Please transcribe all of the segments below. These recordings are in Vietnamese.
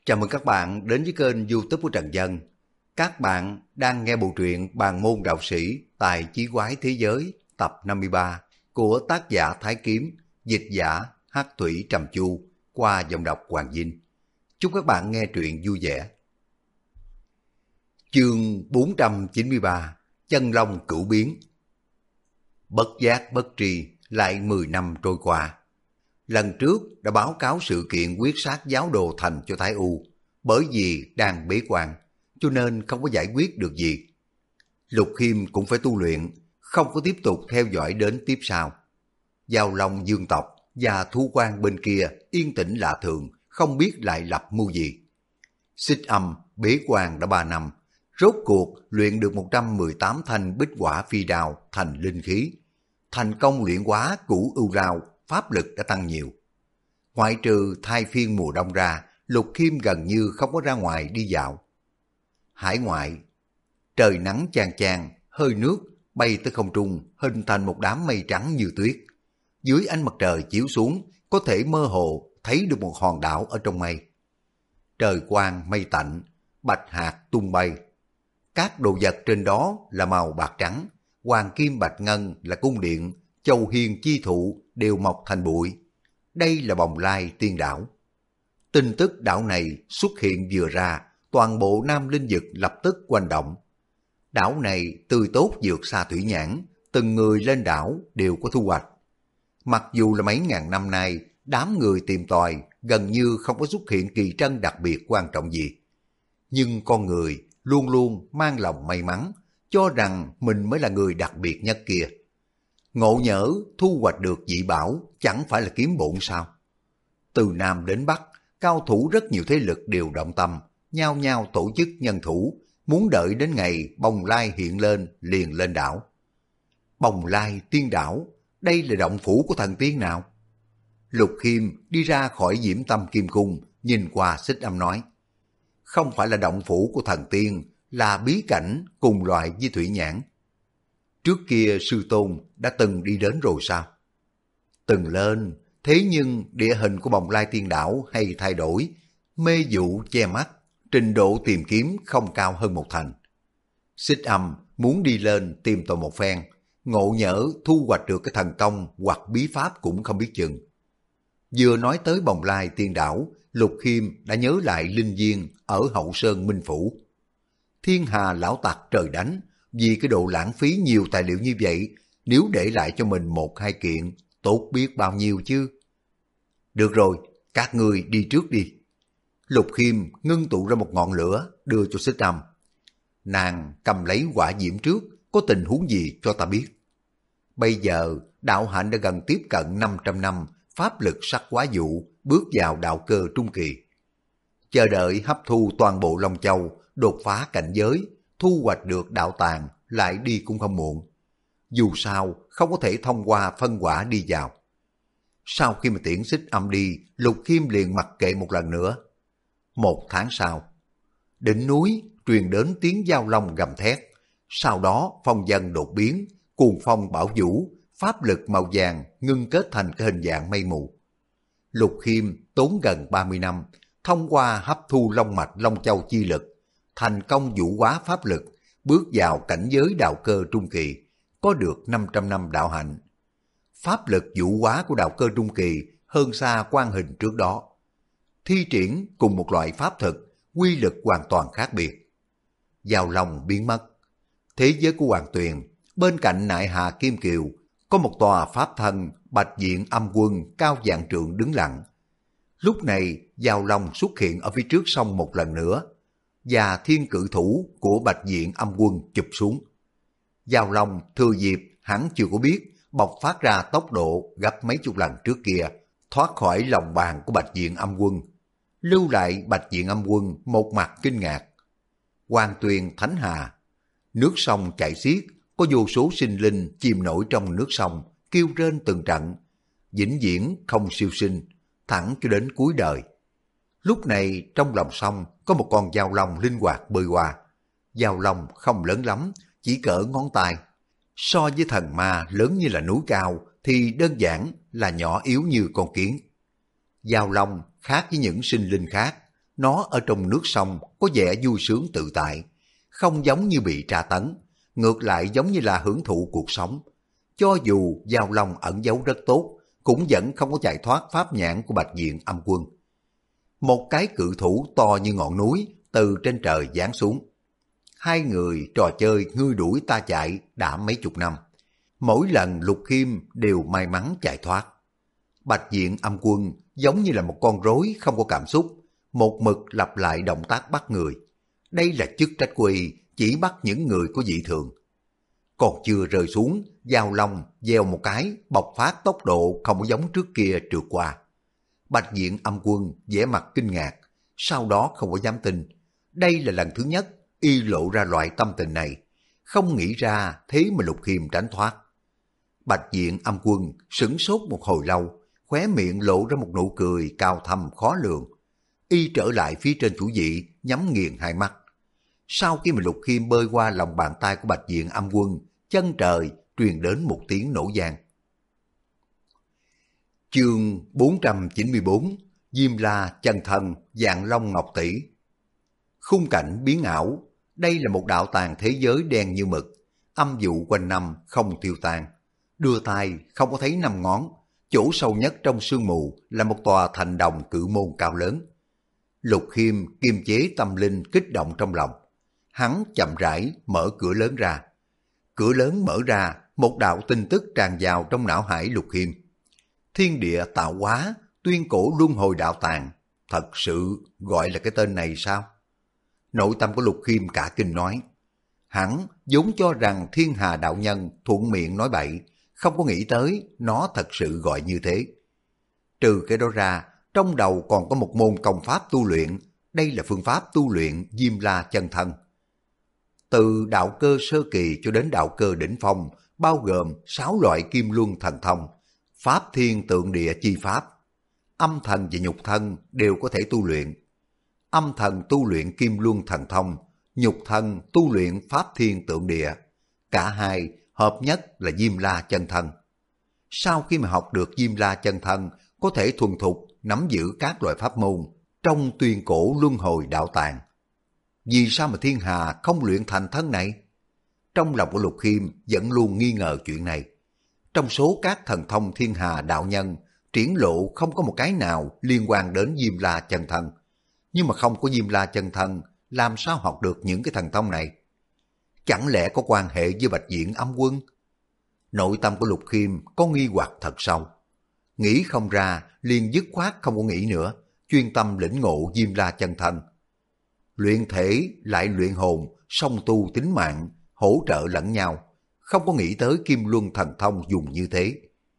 Chào mừng các bạn đến với kênh YouTube của Trần Dân. Các bạn đang nghe bộ truyện Bàn môn đạo sĩ tài chí quái thế giới tập 53 của tác giả Thái Kiếm, dịch giả Hắc Thủy Trầm Chu qua giọng đọc Hoàng Vinh. Chúc các bạn nghe truyện vui vẻ. Chương 493 Chân Long Cửu Biến. Bất giác bất tri, lại 10 năm trôi qua. Lần trước đã báo cáo sự kiện quyết sát giáo đồ thành cho Thái U, bởi vì đang bế quan, cho nên không có giải quyết được gì. Lục Khiêm cũng phải tu luyện, không có tiếp tục theo dõi đến tiếp sau. Giao Long dương tộc và Thu Quan bên kia yên tĩnh lạ thường, không biết lại lập mưu gì. Xích Âm bế quan đã 3 năm, rốt cuộc luyện được 118 thanh bích quả phi đao thành linh khí. Thành công luyện hóa cửu ưu rao, pháp lực đã tăng nhiều. Ngoại trừ thai phiên mùa đông ra, Lục Khiêm gần như không có ra ngoài đi dạo. Hải ngoại, trời nắng chang chang, hơi nước bay tới không trung hình thành một đám mây trắng như tuyết. Dưới ánh mặt trời chiếu xuống, có thể mơ hồ thấy được một hòn đảo ở trong mây. Trời quang mây tạnh, bạch hạt tung bay. Các đồ vật trên đó là màu bạc trắng, hoàng kim bạch ngân là cung điện, châu hiền chi thụ đều mọc thành bụi. Đây là Bồng Lai Tiên Đảo. Tin tức đảo này xuất hiện vừa ra, toàn bộ Nam Linh Vực lập tức quanh động. Đảo này tươi tốt vượt xa thủy nhãn, từng người lên đảo đều có thu hoạch. Mặc dù là mấy ngàn năm nay, đám người tìm tòi gần như không có xuất hiện kỳ trân đặc biệt quan trọng gì. Nhưng con người luôn luôn mang lòng may mắn, cho rằng mình mới là người đặc biệt nhất kia. Ngộ nhỡ thu hoạch được dị bảo chẳng phải là kiếm bộn sao? Từ Nam đến Bắc, cao thủ rất nhiều thế lực đều động tâm, nhao nhao tổ chức nhân thủ, muốn đợi đến ngày Bồng Lai hiện lên liền lên đảo. Bồng Lai Tiên Đảo, đây là động phủ của thần tiên nào? Lục Khiêm đi ra khỏi Diễm Tâm Kim Cung, nhìn qua Xích Âm nói, không phải là động phủ của thần tiên, là bí cảnh cùng loại với thủy nhãn. Trước kia sư tôn đã từng đi đến rồi sao? Từng lên, thế nhưng địa hình của Bồng Lai Tiên Đảo hay thay đổi, mê dụ che mắt, trình độ tìm kiếm không cao hơn một thành. Xích Âm muốn đi lên tìm tòi một phen, ngộ nhỡ thu hoạch được cái thần công hoặc bí pháp cũng không biết chừng. Vừa nói tới Bồng Lai Tiên Đảo, Lục Khiêm đã nhớ lại linh viên ở Hậu Sơn Minh Phủ. Thiên hà lão tặc trời đánh, vì cái độ lãng phí nhiều tài liệu như vậy, nếu để lại cho mình 1-2 kiện, tốt biết bao nhiêu chứ. Được rồi, các ngươi đi trước đi. Lục Khiêm ngưng tụ ra một ngọn lửa, đưa cho Xích Âm. Nàng cầm lấy quả diễm trước, có tình huống gì cho ta biết. Bây giờ, đạo hạnh đã gần tiếp cận 500 năm, pháp lực sắc quá dụ, bước vào đạo cơ trung kỳ. Chờ đợi hấp thu toàn bộ Long Châu, đột phá cảnh giới, thu hoạch được đạo tàng, lại đi cũng không muộn. Dù sao, không có thể thông qua phân quả đi vào. Sau khi mà tiễn Xích Âm đi, Lục Khiêm liền mặc kệ một lần nữa. 1 tháng sau, đỉnh núi truyền đến tiếng giao long gầm thét. Sau đó phong vân đột biến, cuồng phong bão vũ, pháp lực màu vàng ngưng kết thành cái hình dạng mây mù. Lục Khiêm tốn gần 30 năm, thông qua hấp thu long mạch Long Châu chi lực, thành công vũ hóa pháp lực, bước vào cảnh giới đạo cơ trung kỳ, có được 500 năm đạo hạnh. Pháp lực vũ hóa của đạo cơ trung kỳ hơn xa quan hình trước đó. Thi triển cùng một loại pháp thực, quy lực hoàn toàn khác biệt. Giao long biến mất. Thế giới của Hoàng Tuyền, bên cạnh Nại Hà Kim Kiều, có một tòa pháp thân Bạch Diện Âm Quân cao vạn trượng đứng lặng. Lúc này, Giao Long xuất hiện ở phía trước sông một lần nữa, và thiên cự thủ của Bạch Diện Âm Quân chụp xuống. Giao Long thừa dịp hắn chưa có biết, bộc phát ra tốc độ gấp mấy chục lần trước kia, thoát khỏi lòng bàn của Bạch Diện Âm Quân, lưu lại Bạch Diện Âm Quân một mặt kinh ngạc. Hoàng Tuyền Thánh Hà, nước sông chảy xiết, có vô số sinh linh chìm nổi trong nước sông, kêu rên từng trận, vĩnh viễn không siêu sinh, thẳng cho đến cuối đời. Lúc này trong lòng sông có một con giao long linh hoạt bơi qua. Giao long không lớn lắm, chỉ cỡ ngón tay. So với thần ma lớn như là núi cao thì đơn giản là nhỏ yếu như con kiến. Giao long khác với những sinh linh khác, nó ở trong nước sông có vẻ vui sướng tự tại, không giống như bị tra tấn, ngược lại giống như là hưởng thụ cuộc sống. Cho dù Giao Long ẩn giấu rất tốt, cũng vẫn không có chạy thoát pháp nhãn của Bạch Diện Âm Quân. Một cái cự thủ to như ngọn núi từ trên trời giáng xuống. Hai người trò chơi ngươi đuổi ta chạy đã mấy chục năm. Mỗi lần Lục Khiêm đều may mắn chạy thoát. Bạch Diện Âm Quân giống như là một con rối không có cảm xúc, một mực lặp lại động tác bắt người. Đây là chức trách của y, chỉ bắt những người có dị thường. Còn chưa rơi xuống, Giao Long gieo một cái, bộc phát tốc độ không có giống trước kia trượt qua. Bạch Diện Âm Quân vẻ mặt kinh ngạc, sau đó không có dám tin. Đây là lần thứ nhất y lộ ra loại tâm tình này, không nghĩ ra thế mà Lục Khiêm tránh thoát. Bạch Diện Âm Quân sửng sốt một hồi lâu, khóe miệng lộ ra một nụ cười cao thâm khó lường. Y trở lại phía trên chủ vị, nhắm nghiền hai mắt. Sau khi mà Lục Khiêm bơi qua lòng bàn tay của Bạch Diện Âm Quân, chân trời truyền đến một tiếng nổ vang. Chương 494, Diêm La chân thân Vạn Long Ngọc Tỷ. Khung cảnh biến ảo, đây là một đạo tàng thế giới đen như mực, âm vụ quanh năm không tiêu tan. Đưa tay không có thấy năm ngón, chỗ sâu nhất trong sương mù là một tòa thành đồng cự môn cao lớn. Lục Khiêm kiềm chế tâm linh kích động trong lòng. Hắn chậm rãi mở cửa lớn ra. Cửa lớn mở ra, một đạo tin tức tràn vào trong não hải Lục Khiêm. Thiên địa tạo hóa, tuyên cổ luân hồi đạo tàng. Thật sự gọi là cái tên này sao? Nội tâm của Lục Khiêm cả kinh nói. Hắn vốn cho rằng Thiên Hà đạo nhân thuận miệng nói bậy, không có nghĩ tới nó thật sự gọi như thế. Trừ cái đó ra, trong đầu còn có một môn công pháp tu luyện, đây là phương pháp tu luyện Diêm La chân thân. Từ đạo cơ sơ kỳ cho đến đạo cơ đỉnh phong, bao gồm 6 loại kim luân thần thông, pháp thiên tượng địa chi pháp, âm thần và nhục thân đều có thể tu luyện. Âm thần tu luyện kim luân thần thông, nhục thân tu luyện pháp thiên tượng địa. Cả hai hợp nhất là Diêm La chân thân. Sau khi mà học được Diêm La chân thân, có thể thuần thục nắm giữ các loại pháp môn trong tuyên cổ luân hồi đạo tàng. Vì sao mà Thiên Hà không luyện thành thân này? Trong lòng của Lục Khiêm vẫn luôn nghi ngờ chuyện này. Trong số các thần thông Thiên Hà đạo nhân, triển lộ không có một cái nào liên quan đến Diêm La chân thân. Nhưng mà không có Diêm La chân thân, làm sao học được những cái thần thông này? Chẳng lẽ có quan hệ với Bạch Diện Âm Quân? Nội tâm của Lục Khiêm có nghi hoặc thật sâu. Nghĩ không ra, liền dứt khoát không có nghĩ nữa, chuyên tâm lĩnh ngộ Diêm La chân thân. Luyện thể lại luyện hồn, song tu tính mạng, hỗ trợ lẫn nhau, không có nghĩ tới Kim Luân thần thông dùng như thế.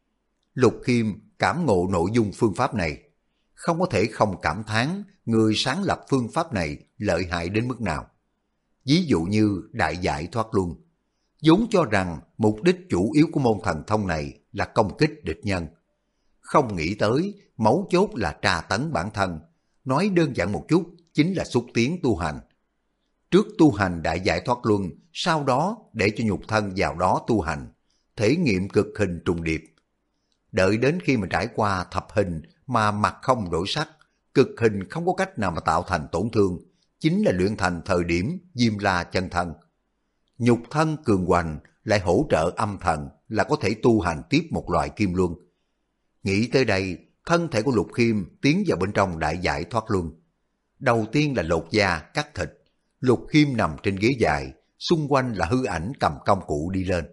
Lục Khiêm cảm ngộ nội dung phương pháp này, không có thể không cảm thán người sáng lập phương pháp này lợi hại đến mức nào. Ví dụ như đại giải thoát luân, vốn cho rằng mục đích chủ yếu của môn thần thông này là công kích địch nhân. Không nghĩ tới mấu chốt là tra tấn bản thân, nói đơn giản một chút chính là xúc tiến tu hành. Trước tu hành đại giải thoát luân, sau đó để cho nhục thân vào đó tu hành, thể nghiệm cực hình trùng điệp. Đợi đến khi mà trải qua thập hình mà mặt không đổi sắc, cực hình không có cách nào mà tạo thành tổn thương, chính là luyện thành thời điểm Diêm La chân thân. Nhục thân cường hoành lại hỗ trợ âm thần là có thể tu hành tiếp một loại kim luân. Nghĩ tới đây, thân thể của Lục Khiêm tiến vào bên trong đại giải thoát luân. Đầu tiên là lột da, cắt thịt. Lục Khiêm nằm trên ghế dài, xung quanh là hư ảnh cầm công cụ đi lên.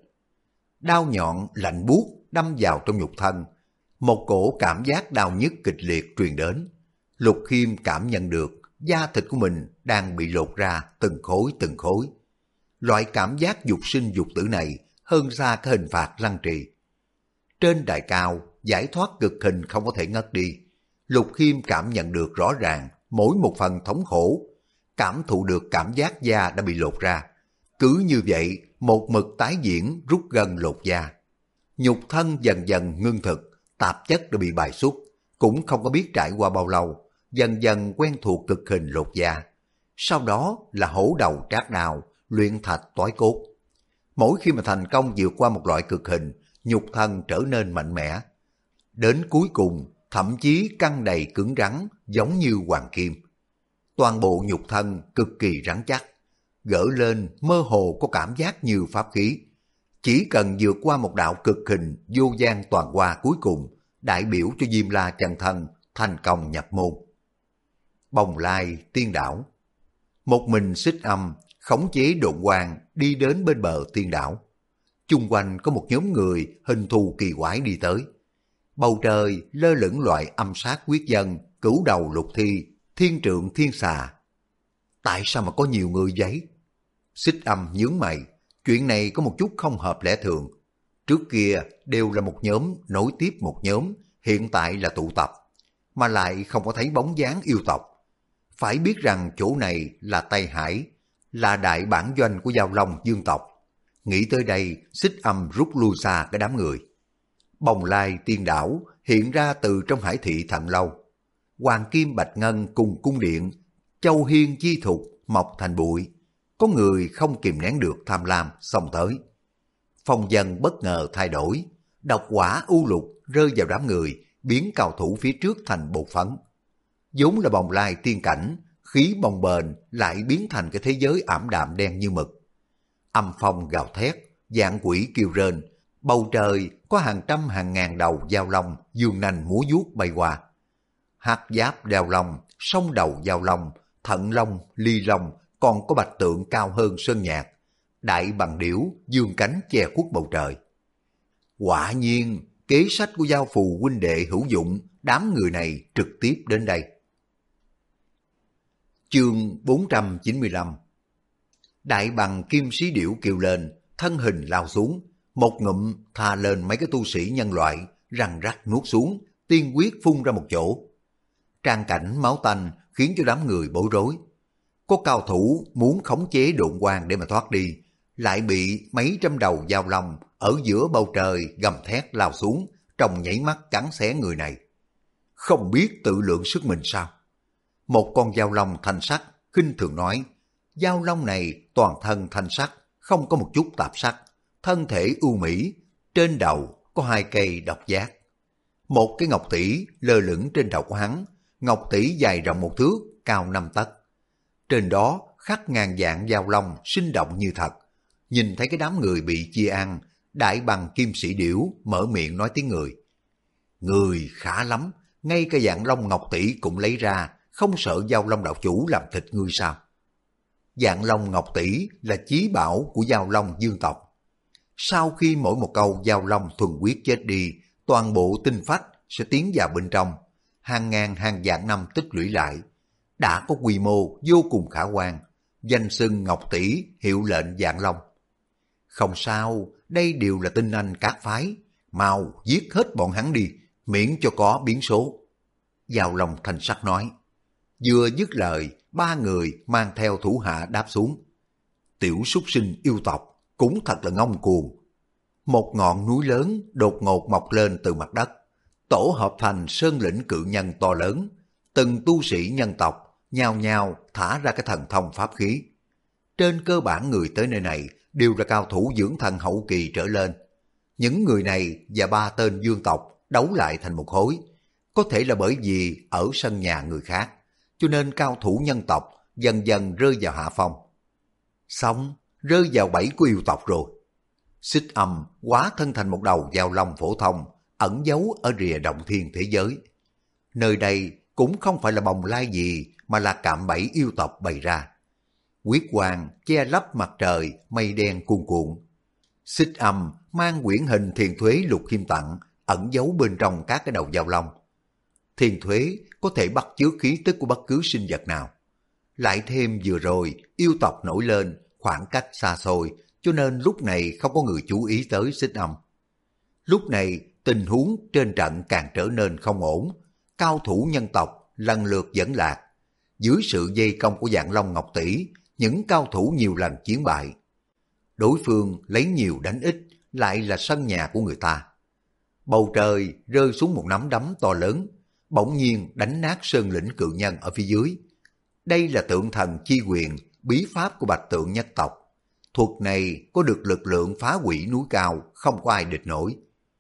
Đao nhọn lạnh buốt đâm vào trong nhục thân. Một cổ cảm giác đau nhức kịch liệt truyền đến. Lục Khiêm cảm nhận được da thịt của mình đang bị lột ra từng khối từng khối. Loại cảm giác dục sinh dục tử này hơn xa cái hình phạt lăng trì. Trên đài cao, giải thoát cực hình không có thể ngất đi. Lục Khiêm cảm nhận được rõ ràng mỗi một phần thống khổ, cảm thụ được cảm giác da đã bị lột ra. Cứ như vậy, một mực tái diễn rút gân lột da. Nhục thân dần dần ngưng thực, tạp chất đã bị bài xuất, cũng không có biết trải qua bao lâu, dần dần quen thuộc cực hình lột da. Sau đó là hổ đầu trát đao, luyện thạch toái cốt. Mỗi khi mà thành công vượt qua một loại cực hình, nhục thân trở nên mạnh mẽ. Đến cuối cùng, thậm chí căng đầy cứng rắn giống như hoàng kim. Toàn bộ nhục thân cực kỳ rắn chắc, gỡ lên mơ hồ có cảm giác như pháp khí. Chỉ cần vượt qua một đạo cực hình vô gian toàn hoa cuối cùng, đại biểu cho Diêm La chân thân thành công nhập môn. Bồng Lai Tiên Đảo. Một mình Xích Âm khống chế độn quang đi đến bên bờ tiên đảo. Chung quanh có một nhóm người hình thù kỳ quái đi tới. Bầu trời lơ lửng loại âm sát quyết dân, cửu đầu lục thi, thiên trượng thiên xà. Tại sao mà có nhiều người vậy? Xích Âm nhướng mày, chuyện này có một chút không hợp lẽ thường. Trước kia đều là một nhóm nối tiếp một nhóm, hiện tại là tụ tập, mà lại không có thấy bóng dáng yêu tộc. Phải biết rằng chỗ này là Tây Hải, là đại bản doanh của Giao Long Dương tộc. Nghĩ tới đây, Xích Âm rút lui xa cái đám người. Bồng Lai Tiên Đảo hiện ra từ trong hải thị Thận Lâu. Hoàng kim bạch ngân cùng cung điện, châu hiên chi thục mọc thành bụi. Có người không kìm nén được tham lam xông tới. Phong dân bất ngờ thay đổi, độc quả u lục rơi vào đám người, biến cao thủ phía trước thành bột phấn. Vốn là Bồng Lai tiên cảnh, khí bồng bềnh lại biến thành cái thế giới ảm đạm đen như mực. Âm phong gào thét, vạn quỷ kêu rên, bầu trời có hàng trăm hàng ngàn đầu dao long dương nanh múa vuốt bay qua. Hắc giáp đeo long, song đầu dao long, thận long, ly long, còn có bạch tượng cao hơn sơn nhạc. Đại bằng điểu dương cánh che khuất bầu trời. Quả nhiên, kế sách của Giao Phù huynh đệ hữu dụng, đám người này trực tiếp đến đây. Chương 495. Đại bằng kim sĩ điểu kêu lên, thân hình lao xuống, một ngụm thà lên mấy cái tu sĩ nhân loại, răng rắc nuốt xuống, tiên quyết phun ra một chỗ. Trang cảnh máu tanh khiến cho đám người bối rối. Có cao thủ muốn khống chế độn quang để mà thoát đi, lại bị mấy trăm đầu dao long ở giữa bầu trời gầm thét lao xuống, trong nhảy mắt cắn xé người này. Không biết tự lượng sức mình sao? Một con dao long thanh sắc khinh thường nói, dao long này toàn thân thanh sắc, không có một chút tạp sắc, thân thể ưu mỹ, trên đầu có hai cây độc giác. Một cái ngọc tỷ lơ lửng trên đầu của hắn, ngọc tỷ dài rộng 1 thước, cao 5 tấc. Trên đó khắc ngàn dạng dao long sinh động như thật. Nhìn thấy cái đám người bị chia ăn, đại bằng kim sĩ điểu mở miệng nói tiếng người. Người khá lắm, ngay cả dạng long ngọc tỷ cũng lấy ra, không sợ Giao Long đạo chủ làm thịt ngươi sao? Dạng long ngọc tỷ là chí bảo của Giao Long Dương tộc. Sau khi mỗi một câu Giao Long thuần quyết chết đi, toàn bộ tinh phách sẽ tiến vào bên trong, hàng ngàn hàng vạn năm tích lũy lại, đã có quy mô vô cùng khả quan, danh xưng ngọc tỷ hiệu lệnh Dạng Long. Không sao, đây đều là tinh anh các phái, mau giết hết bọn hắn đi, miễn cho có biến số. Giao Long thanh sắc nói. Vừa dứt lời, 3 người mang theo thủ hạ đáp xuống. Tiểu súc sinh yêu tộc, cũng thật là ngông cuồng. Một ngọn núi lớn đột ngột mọc lên từ mặt đất, tổ hợp thành sơn lĩnh cự nhân to lớn. Từng tu sĩ nhân tộc nhao nhao thả ra cái thần thông pháp khí. Trên cơ bản người tới nơi này đều là cao thủ dưỡng thần hậu kỳ trở lên. Những người này và 3 tên dương tộc đấu lại thành một khối. Có thể là bởi vì ở sân nhà người khác, cho nên cao thủ nhân tộc dần dần rơi vào hạ phong. Xong, rơi vào bẫy của yêu tộc rồi. Xích Âm hóa thân thành một đầu dao long phổ thông, ẩn giấu ở rìa động thiên thế giới. Nơi đây cũng không phải là bồng lai gì, mà là cạm bẫy yêu tộc bày ra. Huyết quang che lấp mặt trời, mây đen cuồn cuộn. Xích Âm mang quyển hình Thiền Thuế Lục Khiêm Tặng, ẩn giấu bên trong các cái đầu dao long. Thiền Thuế có thể bắt chước khí tức của bất cứ sinh vật nào. Lại thêm vừa rồi yêu tộc nổi lên, khoảng cách xa xôi, cho nên lúc này không có người chú ý tới Xích Âm. Lúc này tình huống trên trận càng trở nên không ổn, cao thủ nhân tộc lần lượt dẫn lạc. Dưới sự dây công của Dạng Long Ngọc Tỷ, những cao thủ nhiều lần chiến bại. Đối phương lấy nhiều đánh ít, lại là sân nhà của người ta. Bầu trời rơi xuống một nắm đấm to lớn, bỗng nhiên đánh nát sơn lĩnh cự nhân ở phía dưới. Đây là tượng thần chi quyền, bí pháp của Bạch Tượng nhất tộc. Thuật này có được lực lượng phá hủy núi cao, không có ai địch nổi.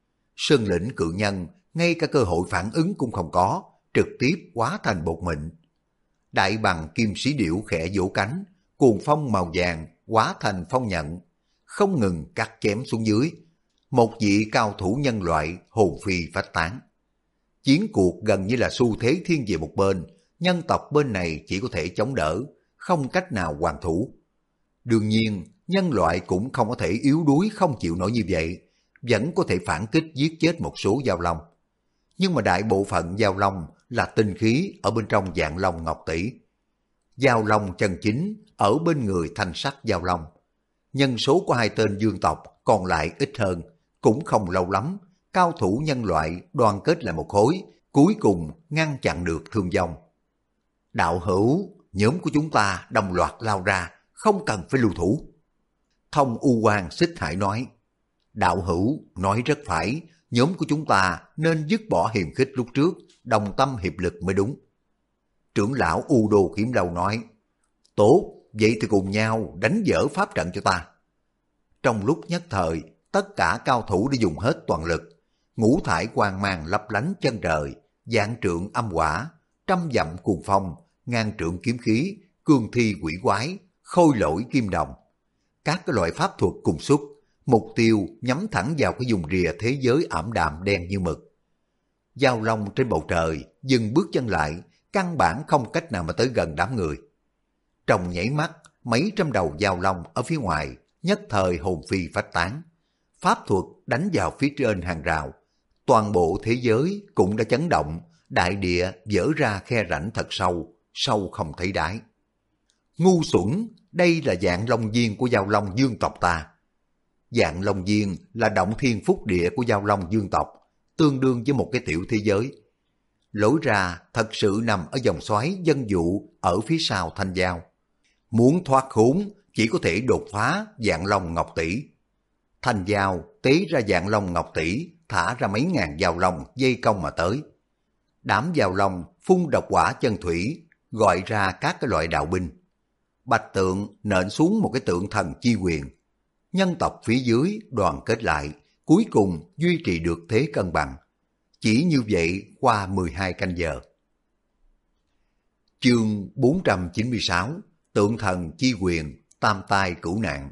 Sơn lĩnh cự nhân ngay cả cơ hội phản ứng cũng không có, trực tiếp hóa thành bột mịn. đại bằng kim sĩ điểu khẽ vỗ cánh, cuồng phong màu vàng hóa thành phong nhận, không ngừng cắt chém xuống dưới. Một vị cao thủ nhân loại hồn phi phách tán. Chiến cuộc gần như là xu thế thiên về một bên, nhân tộc bên này chỉ có thể chống đỡ, không cách nào hoàn thủ. Đương nhiên, nhân loại cũng không có thể yếu đuối không chịu nổi như vậy, vẫn có thể phản kích giết chết một số giao long. Nhưng mà đại bộ phận giao long là tinh khí ở bên trong Vạn Long Ngọc Tỷ. Giao long chân chính ở bên người thanh sắc giao long. Nhân số của hai tên dương tộc còn lại ít hơn, cũng không lâu lắm, cao thủ nhân loại đoàn kết lại một khối, cuối cùng ngăn chặn được thương vong. Đạo hữu, nhóm của chúng ta đồng loạt lao ra, không cần phải lưu thủ. Thông U Quang Xích Hải nói, đạo hữu nói rất phải, nhóm của chúng ta nên dứt bỏ hiềm khích lúc trước, đồng tâm hiệp lực mới đúng. Trưởng lão U Đô Kiếm Lâu nói, tốt, vậy thì cùng nhau đánh dỡ pháp trận cho ta. Trong lúc nhất thời, tất cả cao thủ đã dùng hết toàn lực, ngũ thải quang mang lấp lánh chân trời, vạn trượng âm hỏa, trăm dặm cuồng phong, ngàn trượng kiếm khí, cương thi quỷ quái, khôi lỗi kim đồng. Các cái loại pháp thuật cùng xuất, mục tiêu nhắm thẳng vào cái vùng rìa thế giới ảm đạm đen như mực. Giao long trên bầu trời dừng bước chân lại, căn bản không cách nào mà tới gần đám người. Trong nhảy mắt, mấy trăm đầu giao long ở phía ngoài nhất thời hồn phi phách tán. Pháp thuật đánh vào phía trên hàng rào, toàn bộ thế giới cũng đã chấn động, đại địa vỡ ra khe rãnh thật sâu, sâu không thấy đáy. Ngu xuẩn, đây là Vạn Long Viên của giao long dương tộc ta. Vạn Long Viên là động thiên phúc địa của giao long dương tộc, tương đương với một cái tiểu thế giới. Lối ra thật sự nằm ở dòng xoáy dân dụ ở phía sau Thanh Giao. Muốn thoát khốn chỉ có thể đột phá Vạn Long Ngọc Tỷ. Thanh Giao tế ra Vạn Long Ngọc Tỷ, thả ra mấy ngàn giao long dây công mà tới. Đám giao long phun độc hỏa chân thủy, gọi ra các cái loại đạo binh. Bạch tượng nện xuống một cái tượng thần chi quyền. Nhân tộc phía dưới đoàn kết lại, cuối cùng duy trì được thế cân bằng. Chỉ như vậy qua 12 canh giờ. Chương 496, tượng thần chi quyền, tam tai cửu nạn.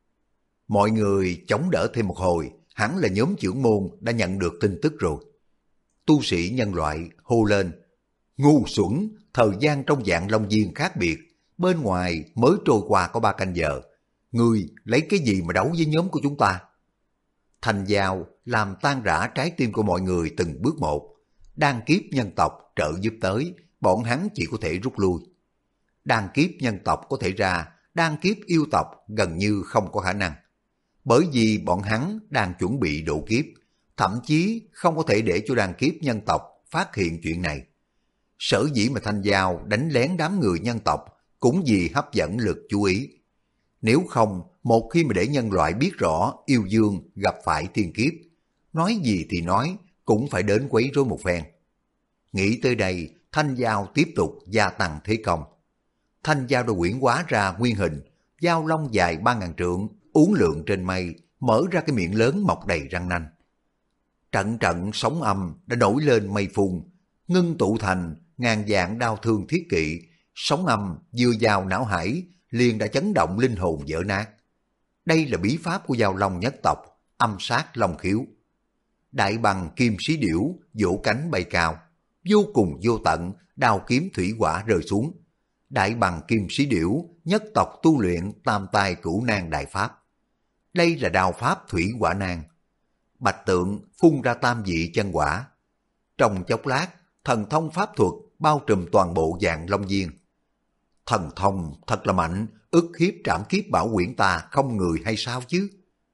Mọi người chống đỡ thêm một hồi, hẳn là nhóm trưởng môn đã nhận được tin tức rồi. Tu sĩ nhân loại hô lên, ngu xuẩn, thời gian trong Vạn Long Viên khác biệt, bên ngoài mới trôi qua có 3 canh giờ. Ngươi lấy cái gì mà đấu với nhóm của chúng ta? Thành Giao làm tan rã trái tim của mọi người từng bước một. Đan kiếp nhân tộc trợ giúp tới, bọn hắn chỉ có thể rút lui. Đan kiếp nhân tộc có thể ra, đan kiếp yêu tộc gần như không có khả năng. Bởi vì bọn hắn đang chuẩn bị độ kiếp, thậm chí không có thể để cho đan kiếp nhân tộc phát hiện chuyện này. Sở dĩ mà Thanh Giao đánh lén đám người nhân tộc cũng vì hấp dẫn lực chú ý. Nếu không, một khi mà để nhân loại biết rõ yêu dương gặp phải thiên kiếp, nói gì thì nói, cũng phải đến quấy rối một phen. Nghĩ tới đây, Thanh Giao tiếp tục gia tăng thế công. Thanh Giao đã quyển hóa ra nguyên hình, giao long dài 3.000 trượng, uốn lượn trên mây, mở ra cái miệng lớn mọc đầy răng nanh. Trận trận sóng âm đã nổi lên mây phun, ngưng tụ thành ngàn vạn đao thương thiết kỵ, sóng âm vừa vào não hải liền đã chấn động linh hồn vỡ nát. Đây là bí pháp của giao long nhất tộc, âm sát long khiếu. Đại bằng kim sĩ điểu vỗ cánh bay cao, vô cùng vô tận, đao kiếm thủy hỏa rơi xuống. Đại bằng kim sĩ điểu nhất tộc tu luyện tam tai cửu nan đại pháp. Đây là đao pháp thủy hỏa nan. Bạch tượng phun ra tam vị chân hỏa. Trong chốc lát, thần thông pháp thuật bao trùm toàn bộ Vạn Long Viên. Thần thông thật là mạnh, ức hiếp trảm kiếp bảo quyển ta không người hay sao chứ?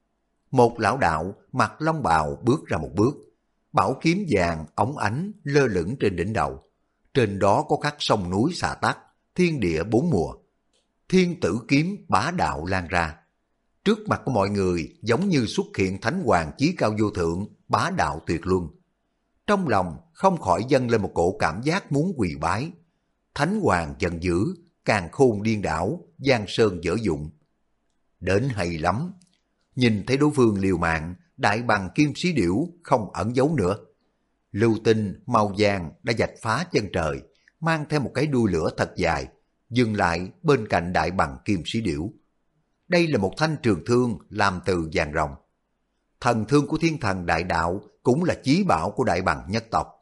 Một lão đạo mặc long bào bước ra một bước, bảo kiếm vàng óng ánh lơ lửng trên đỉnh đầu. Trên đó có khắc sông núi xà tắc, thiên địa bốn mùa. Thiên tử kiếm bá đạo lan ra. Trước mặt của mọi người giống như xuất hiện thánh hoàng chí cao vô thượng, bá đạo tuyệt luân. Trong lòng không khỏi dâng lên một cổ cảm giác muốn quỳ bái. Thánh hoàng giận dữ, càn khôn điên đảo, giang sơn dở dụng. Đến hay lắm. Nhìn thấy đối phương liều mạng, đại bằng kim sĩ điểu không ẩn giấu nữa. Lưu tinh màu vàng đã vạch phá chân trời, mang theo một cái đuôi lửa thật dài, dừng lại bên cạnh đại bằng kim sĩ điểu. Đây là một thanh trường thương làm từ vàng rồng. Thần thương của thiên thần đại đạo cũng là chí bảo của đại bằng nhất tộc.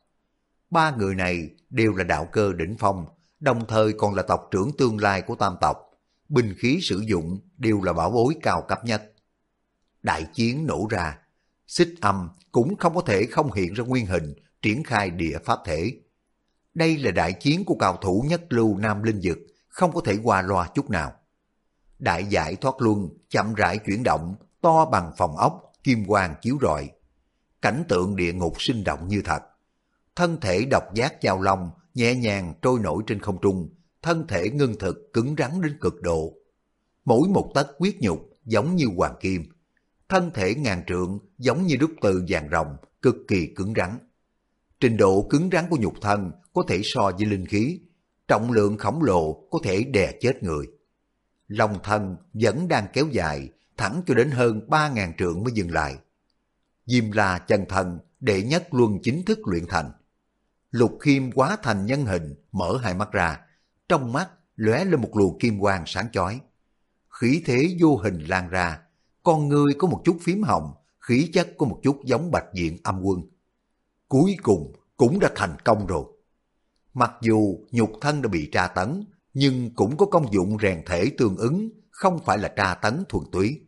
Ba người này đều là đạo cơ đỉnh phong, đồng thời còn là tộc trưởng tương lai của tam tộc. Binh khí sử dụng đều là bảo bối cao cấp nhất. Đại chiến nổ ra, Xích Âm cũng không có thể không hiện ra nguyên hình, triển khai địa pháp thể. Đây là đại chiến của cao thủ nhất lưu Nam Linh Dực, không có thể qua loa chút nào. Đại giải thoát luân chậm rãi chuyển động, to bằng phòng ốc, kim quang chiếu rọi. Cảnh tượng địa ngục sinh động như thật. Thân thể độc giác Giao Long nhẹ nhàng trôi nổi trên không trung, thân thể ngưng thực cứng rắn đến cực độ. Mỗi một tấc huyết nhục giống như hoàng kim, thân thể ngàn trượng giống như đúc từ vàng rồng, cực kỳ cứng rắn. Trình độ cứng rắn của nhục thân có thể so với linh khí, trọng lượng khổng lồ có thể đè chết người. Long thân vẫn đang kéo dài, thẳng cho đến hơn 3.000 trượng mới dừng lại. Diêm La chân thân đệ nhất luân chính thức luyện thành. Lục Khiêm hóa thành nhân hình, mở hai mắt ra, trong mắt lóe lên một luồng kim quang sáng chói. Khí thế vô hình lan ra, con người có một chút phím hồng, khí chất có một chút giống Bạch Diện Âm Quân. Cuối cùng cũng đã thành công rồi. Mặc dù nhục thân đã bị tra tấn, nhưng cũng có công dụng rèn thể tương ứng, không phải là tra tấn thuần túy.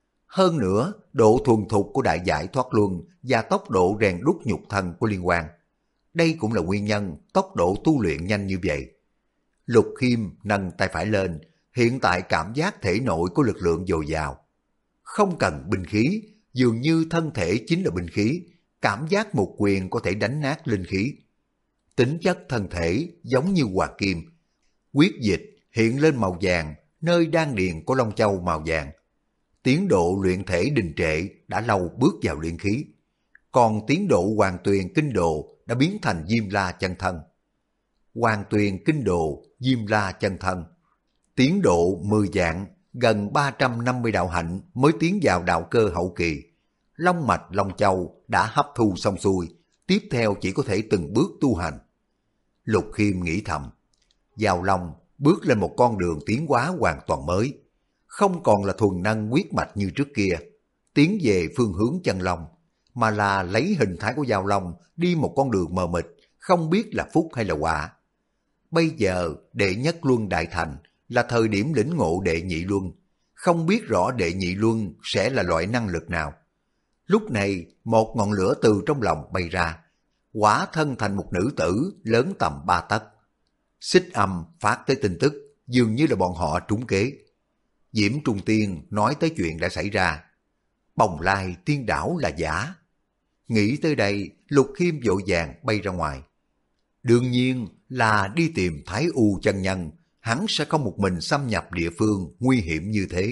Hơn nữa, độ thuần thục của đại giải thoát luân và tốc độ rèn đúc nhục thân của liên quan. Đây cũng là nguyên nhân tốc độ tu luyện nhanh như vậy. Lục Khiêm nâng tay phải lên, hiện tại cảm giác thể nội có lực lượng dồi dào. Không cần binh khí, dường như thân thể chính là binh khí, cảm giác một quyền có thể đánh nát linh khí. Tính chất thân thể giống như hoàng kim, huyết dịch hiện lên màu vàng, nơi đan điền có Long Châu màu vàng. Tiến độ luyện thể đình trệ đã lâu bước vào luyện khí, còn tiến độ Hoàng Tuyền Kinh Đồ đã biến thành Diêm La chân thân. Hoàng Tuyền Kinh Đồ, Diêm La chân thân, tiến độ 10 vạn, gần 350 đạo hạnh mới tiến vào đạo cơ hậu kỳ. Long mạch Long Châu đã hấp thu xong xuôi, tiếp theo chỉ có thể từng bước tu hành. Lục Khiêm nghĩ thầm, Giao Long bước lên một con đường tiến hóa hoàn toàn mới, không còn là thuần năng huyết mạch như trước kia, tiến về phương hướng chân long, mà là lấy hình thái của Giao Long đi một con đường mờ mịt, không biết là phúc hay là họa. Bây giờ đệ nhất luân đại thành là thời điểm lĩnh ngộ đệ nhị luân, không biết rõ đệ nhị luân sẽ là loại năng lực nào. Lúc này một ngọn lửa từ trong lòng bay ra, hóa thân thành một nữ tử lớn tầm 3 tấc. Xích Âm phát tới tin tức, dường như là bọn họ trúng kế. Diễm Trung Tiên nói tới chuyện đã xảy ra. Bồng Lai tiên đảo là giả. Nghĩ tới đây, Lục Khiêm vội vàng bay ra ngoài. Đương nhiên là đi tìm Thái U chân nhân, hắn sẽ không một mình xâm nhập địa phương nguy hiểm như thế.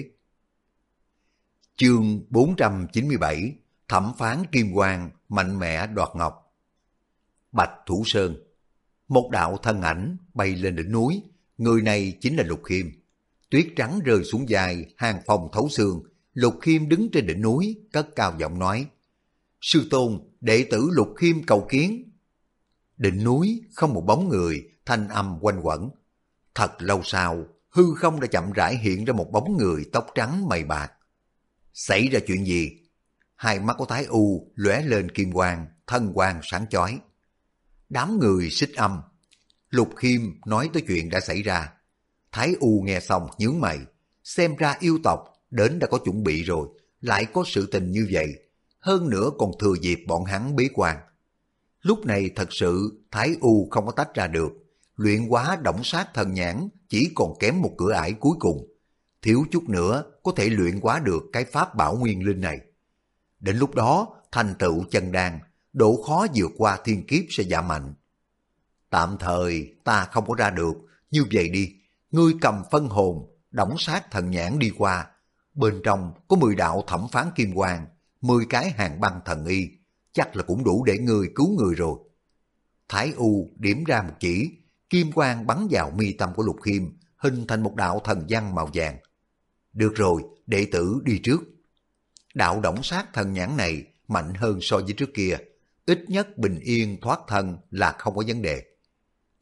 Chương 497, thẩm phán Kim Quang mạnh mẽ đoạt ngọc. Bạch Thủ Sơn, một đạo thân ảnh bay lên đỉnh núi, người này chính là Lục Khiêm. Tuyết trắng rơi xuống vai, hàng phong thấu xương. Lục Khiêm đứng trên đỉnh núi, cất cao giọng nói, sư tôn, đệ tử Lục Khiêm cầu kiến. Đỉnh núi không một bóng người, thanh âm quanh quẩn. Thật lâu sau, hư không đã chậm rãi hiện ra một bóng người tóc trắng mày bạc. Xảy ra chuyện gì? Hai mắt của Thái U lóe lên kim quang, thân quang sáng chói. Đám người Xích Âm. Lục Khiêm nói tới chuyện đã xảy ra. Thái U nghe xong nhướng mày, xem ra yêu tộc đến đã có chuẩn bị rồi, lại có sự tình như vậy, hơn nữa còn thừa dịp bọn hắn bế quan. Lúc này thật sự Thái U không có tách ra được, luyện hóa động sát thần nhãn chỉ còn kém một cửa ải cuối cùng, thiếu chút nữa có thể luyện hóa được cái pháp bảo nguyên linh này. Đến lúc đó thành tựu chân đan, độ khó vượt qua thiên kiếp sẽ giảm mạnh. Tạm thời ta không có ra được, như vậy đi, ngươi cầm phân hồn, đổng sát thần nhãn đi qua, bên trong có 10 đạo thẩm phán kim quang, 10 cái hàng băng thần y, chắc là cũng đủ để ngươi cứu người rồi. Thái U điểm ra một chỉ, kim quang bắn vào mi tâm của Lục Khiêm, hình thành một đạo thần văn màu vàng. Được rồi, đệ tử đi trước. Đạo đổng sát thần nhãn này mạnh hơn so với trước kia, ít nhất bình yên thoát thân là không có vấn đề.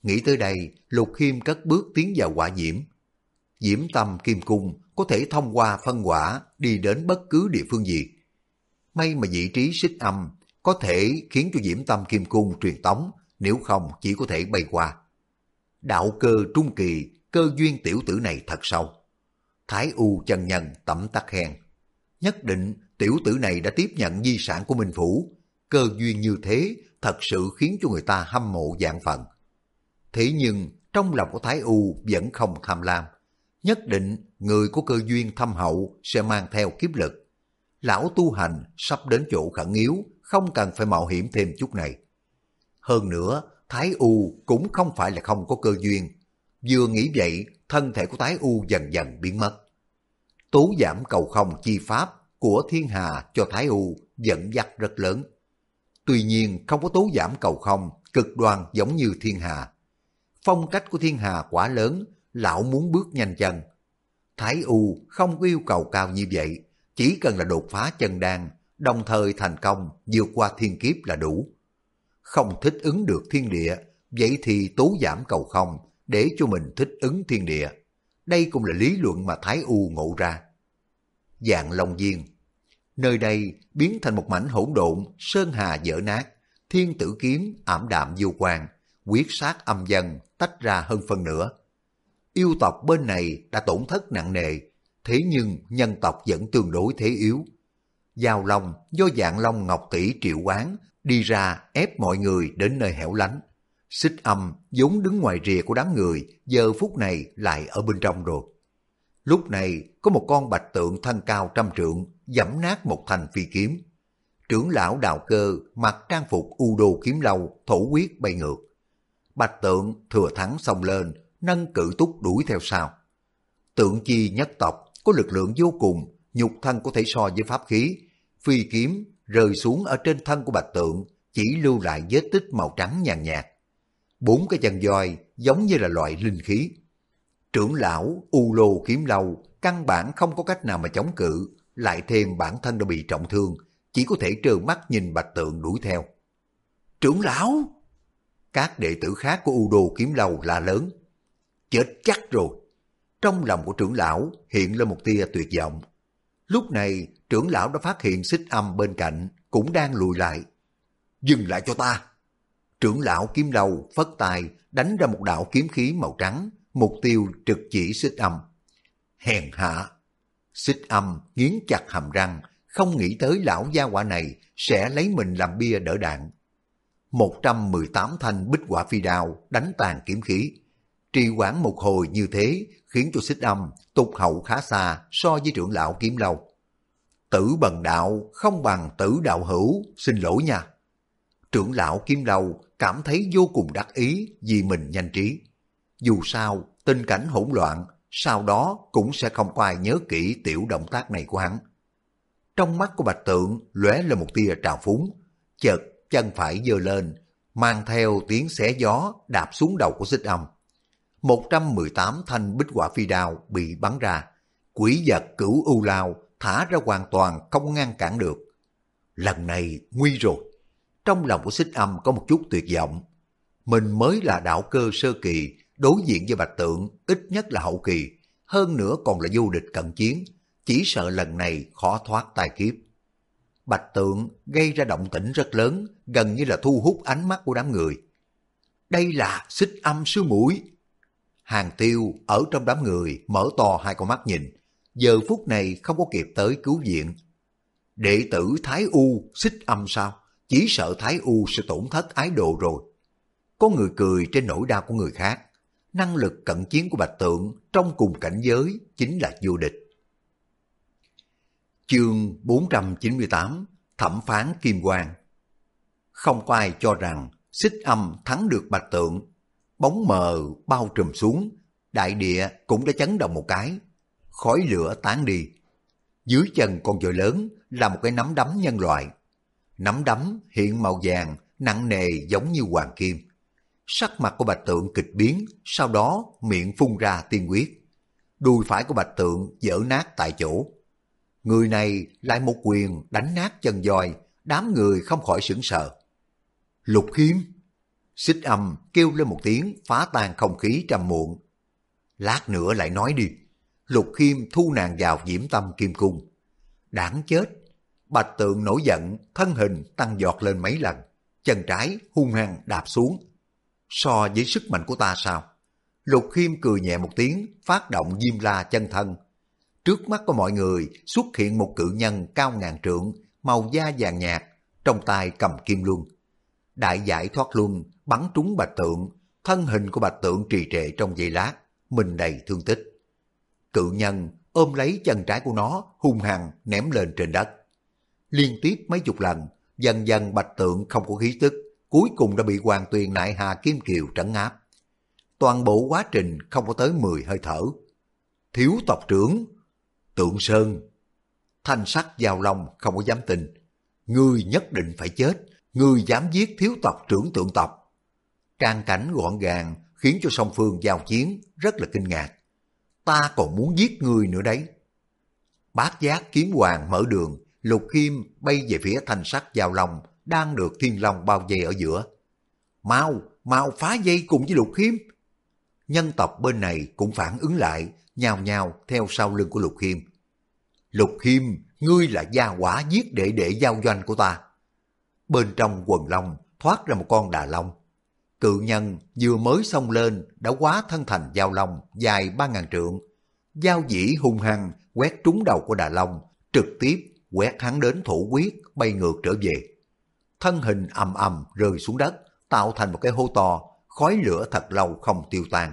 Nghĩ tới đây, Lục Khiêm cất bước tiến vào hỏa diễm. Diễm tâm kim cung có thể thông qua phân hỏa đi đến bất cứ địa phương gì. May mà vị trí xích âm có thể khiến cho diễm tâm kim cung truyền tống, nếu không chỉ có thể bay qua. Đạo cơ trung kỳ, cơ duyên tiểu tử này thật sâu. Thái U chân nhân tẩm tắc khen. Nhất định tiểu tử này đã tiếp nhận di sản của Minh Phủ. Cơ duyên như thế thật sự khiến cho người ta hâm mộ vạn phần. Thế nhưng trong lòng của Thái U vẫn không tham lam. Nhất định người có cơ duyên thâm hậu sẽ mang theo kiếp lực. Lão tu hành sắp đến chỗ khẩn yếu, không cần phải mạo hiểm thêm chút này. Hơn nữa, Thái U cũng không phải là không có cơ duyên. Vừa nghĩ vậy, thân thể của Thái U dần dần biến mất. Tố giảm cầu không chi pháp của thiên hà cho Thái U dẫn dắt rất lớn. Tuy nhiên không có tố giảm cầu không cực đoan giống như thiên hà. Phong cách của thiên hà quá lớn, lão muốn bước nhanh chân. Thái U không có yêu cầu cao như vậy, chỉ cần là đột phá chân đan, đồng thời thành công vượt qua thiên kiếp là đủ. Không thích ứng được thiên địa, vậy thì tố giảm cầu không để cho mình thích ứng thiên địa. Đây cũng là lý luận mà Thái U ngộ ra. Vạn Long Viên, nơi đây biến thành một mảnh hỗn độn, sơn hà vỡ nát, thiên tử kiếm ảm đạm vô quang, quyết sát âm dân tách ra hơn phân nửa. Yêu tộc bên này đã tổn thất nặng nề, thế nhưng nhân tộc vẫn tương đối thế yếu. Giao Long do Vạn Long Ngọc Tỷ triệu quán đi ra ép mọi người đến nơi hẻo lánh. Xích Âm vốn đứng ngoài rìa của đám người, giờ phút này lại ở bên trong rồi. Lúc này có một con bạch tượng thân cao 100 trượng giẫm nát một thanh phi kiếm. Trưởng lão Đạo Cơ mặc trang phục U Đô Kiếm Lâu thổ quyết bay ngược. Bạch tượng thừa thắng xông lên, nâng cự túc đuổi theo sau. Tượng chi nhất tộc có lực lượng vô cùng, nhục thân có thể so với pháp khí. Phi kiếm rơi xuống ở trên thân của bạch tượng, chỉ lưu lại vết tích màu trắng nhàn nhạt. 4 cái chân voi giống như là loại linh khí. Trưởng lão U Lô Kiếm Lâu căn bản không có cách nào mà chống cự, lại thêm bản thân đã bị trọng thương, chỉ có thể trơ mắt nhìn bạch tượng đuổi theo. Trưởng lão! Các đệ tử khác của U Đô Kiếm Lâu la lớn. Chết chắc rồi! Trong lòng của trưởng lão hiện lên một tia tuyệt vọng. Lúc này trưởng lão đã phát hiện Xích Âm bên cạnh cũng đang lùi lại. Dừng lại cho ta! Trưởng lão Kiếm Lâu phất tay đánh ra một đạo kiếm khí màu trắng, mục tiêu trực chỉ Xích Âm. Hèn hạ! Xích Âm nghiến chặt hàm răng, không nghĩ tới lão gia hỏa này sẽ lấy mình làm bia đỡ đạn. 118 thanh bích hỏa phi đao đánh tàn kiếm khí. Trì hoãn một hồi như thế khiến cho Xích Âm tụt hậu khá xa so với trưởng lão Kiếm Lâu. Tử bần đạo không bằng tử đạo hữu, xin lỗi nha. Trưởng lão Kiếm Lâu cảm thấy vô cùng đắc ý vì mình nhanh trí. Dù sao, tình cảnh hỗn loạn, sau đó cũng sẽ không có ai nhớ kỹ tiểu động tác này của hắn. Trong mắt của bạch tượng lóe lên một tia trào phúng, chợt chân phải giơ lên, mang theo tiếng xé gió đạp xuống đầu của Xích Âm. 118 thanh bích hỏa phi đao bị bắn ra, quỷ vật Cửu U Lao thả ra hoàn toàn không ngăn cản được. Lần này nguy rồi. Trong lòng của Xích Âm có một chút tuyệt vọng. Mình mới là đạo cơ sơ kỳ, đối diện với bạch tượng ít nhất là hậu kỳ, hơn nữa còn là vô địch cận chiến, chỉ sợ lần này khó thoát tai kiếp. Bạch tượng gây ra động tĩnh rất lớn, gần như là thu hút ánh mắt của đám người. Đây là Xích Âm sư muội. Hàng Tiêu ở trong đám người mở to hai con mắt nhìn, giờ phút này không có kịp tới cứu viện. Đệ tử Thái U Xích Âm sao? Chỉ sợ Thái U sẽ tổn thất ái độ rồi. Có người cười trên nỗi đau của người khác. Năng lực cận chiến của bạch tượng trong cùng cảnh giới chính là vô địch. Chương 498 Thẩm phán Kim Quang. Không có ai cho rằng Xích Âm thắng được bạch tượng. Bóng mờ bao trùm xuống, đại địa cũng đã chấn động một cái, khói lửa tán đi. Dưới chân con voi lớn là một cái nắm đấm nhân loại. Nắm đấm hiện màu vàng, nặng nề giống như hoàng kim. Sắc mặt của bạch tượng kịch biến, sau đó miệng phun ra tiên quyết. Đùi phải của bạch tượng vỡ nát tại chỗ. Người này lại một quyền đánh nát chân voi, đám người không khỏi sửng sờ. Lục Khiêm! Xích Âm kêu lên một tiếng phá tan không khí trầm muộn. Lát nữa lại nói đi. Lục Khiêm thu nàng vào Diễm Tâm Kim Cung. Đáng chết! Bạch Tượng nổi giận, thân hình tăng giọt lên mấy lần, chân trái hung hăng đạp xuống. So với sức mạnh của ta sao? Lục Khiêm cười nhẹ một tiếng, phát động Diêm La chân thân. Trước mắt của mọi người xuất hiện một cự nhân cao ngàn trượng, màu da vàng nhạt, trong tay cầm kim luân. Đại giải thoát luân bắn trúng Bạch Tượng, thân hình của Bạch Tượng trì trệ trong giây lát, mình đầy thương tích. Cự nhân ôm lấy chân trái của nó, hung hăng ném lên trên đất. Liên tiếp mấy chục lần, dần dần Bạch Tượng không có khí tức, cuối cùng đã bị Hoàng Tuyền Nại Hà Kim Kiều trấn áp. Toàn bộ quá trình không có tới 10 hơi thở. Thiếu tộc trưởng, Tượng Sơn. Thanh sắc Giao Long không có dám tin. Ngươi nhất định phải chết, ngươi dám giết thiếu tộc trưởng Tượng tộc. Trang cảnh gọn gàng khiến cho song phương giao chiến rất là kinh ngạc. Ta còn muốn giết ngươi nữa đấy. Bát Giác Kiếm Hoàng mở đường, Lục Khiêm bay về phía thanh sắc Giao Long đang được Thiên Long bao vây ở giữa. Mau, mau phá dây cùng với Lục Khiêm. Nhân tộc bên này cũng phản ứng lại, nhào nhào theo sau lưng của Lục Khiêm. Lục Khiêm, ngươi là gia hỏa giết đệ đệ giao doanh của ta. Bên trong quần long thoát ra một con đà long. Cự nhân vừa mới xông lên đã hóa thân thành Giao Long dài 3000 trượng. Giao dĩ hung hăng quét trúng đầu của đà long, trực tiếp quét hắn đến thổ quyết bay ngược trở về. Thân hình ầm ầm rơi xuống đất, tạo thành một cái hố to, khói lửa thật lâu không tiêu tan.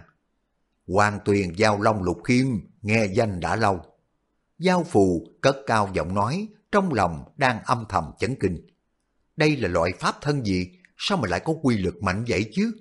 Hoàng Tuyền Giao Long Lục Khiêm nghe danh đã lâu. Giao Phù cất cao giọng nói, trong lòng đang âm thầm chấn kinh. Đây là loại pháp thân gì, sao mà lại có quy lực mạnh vậy chứ?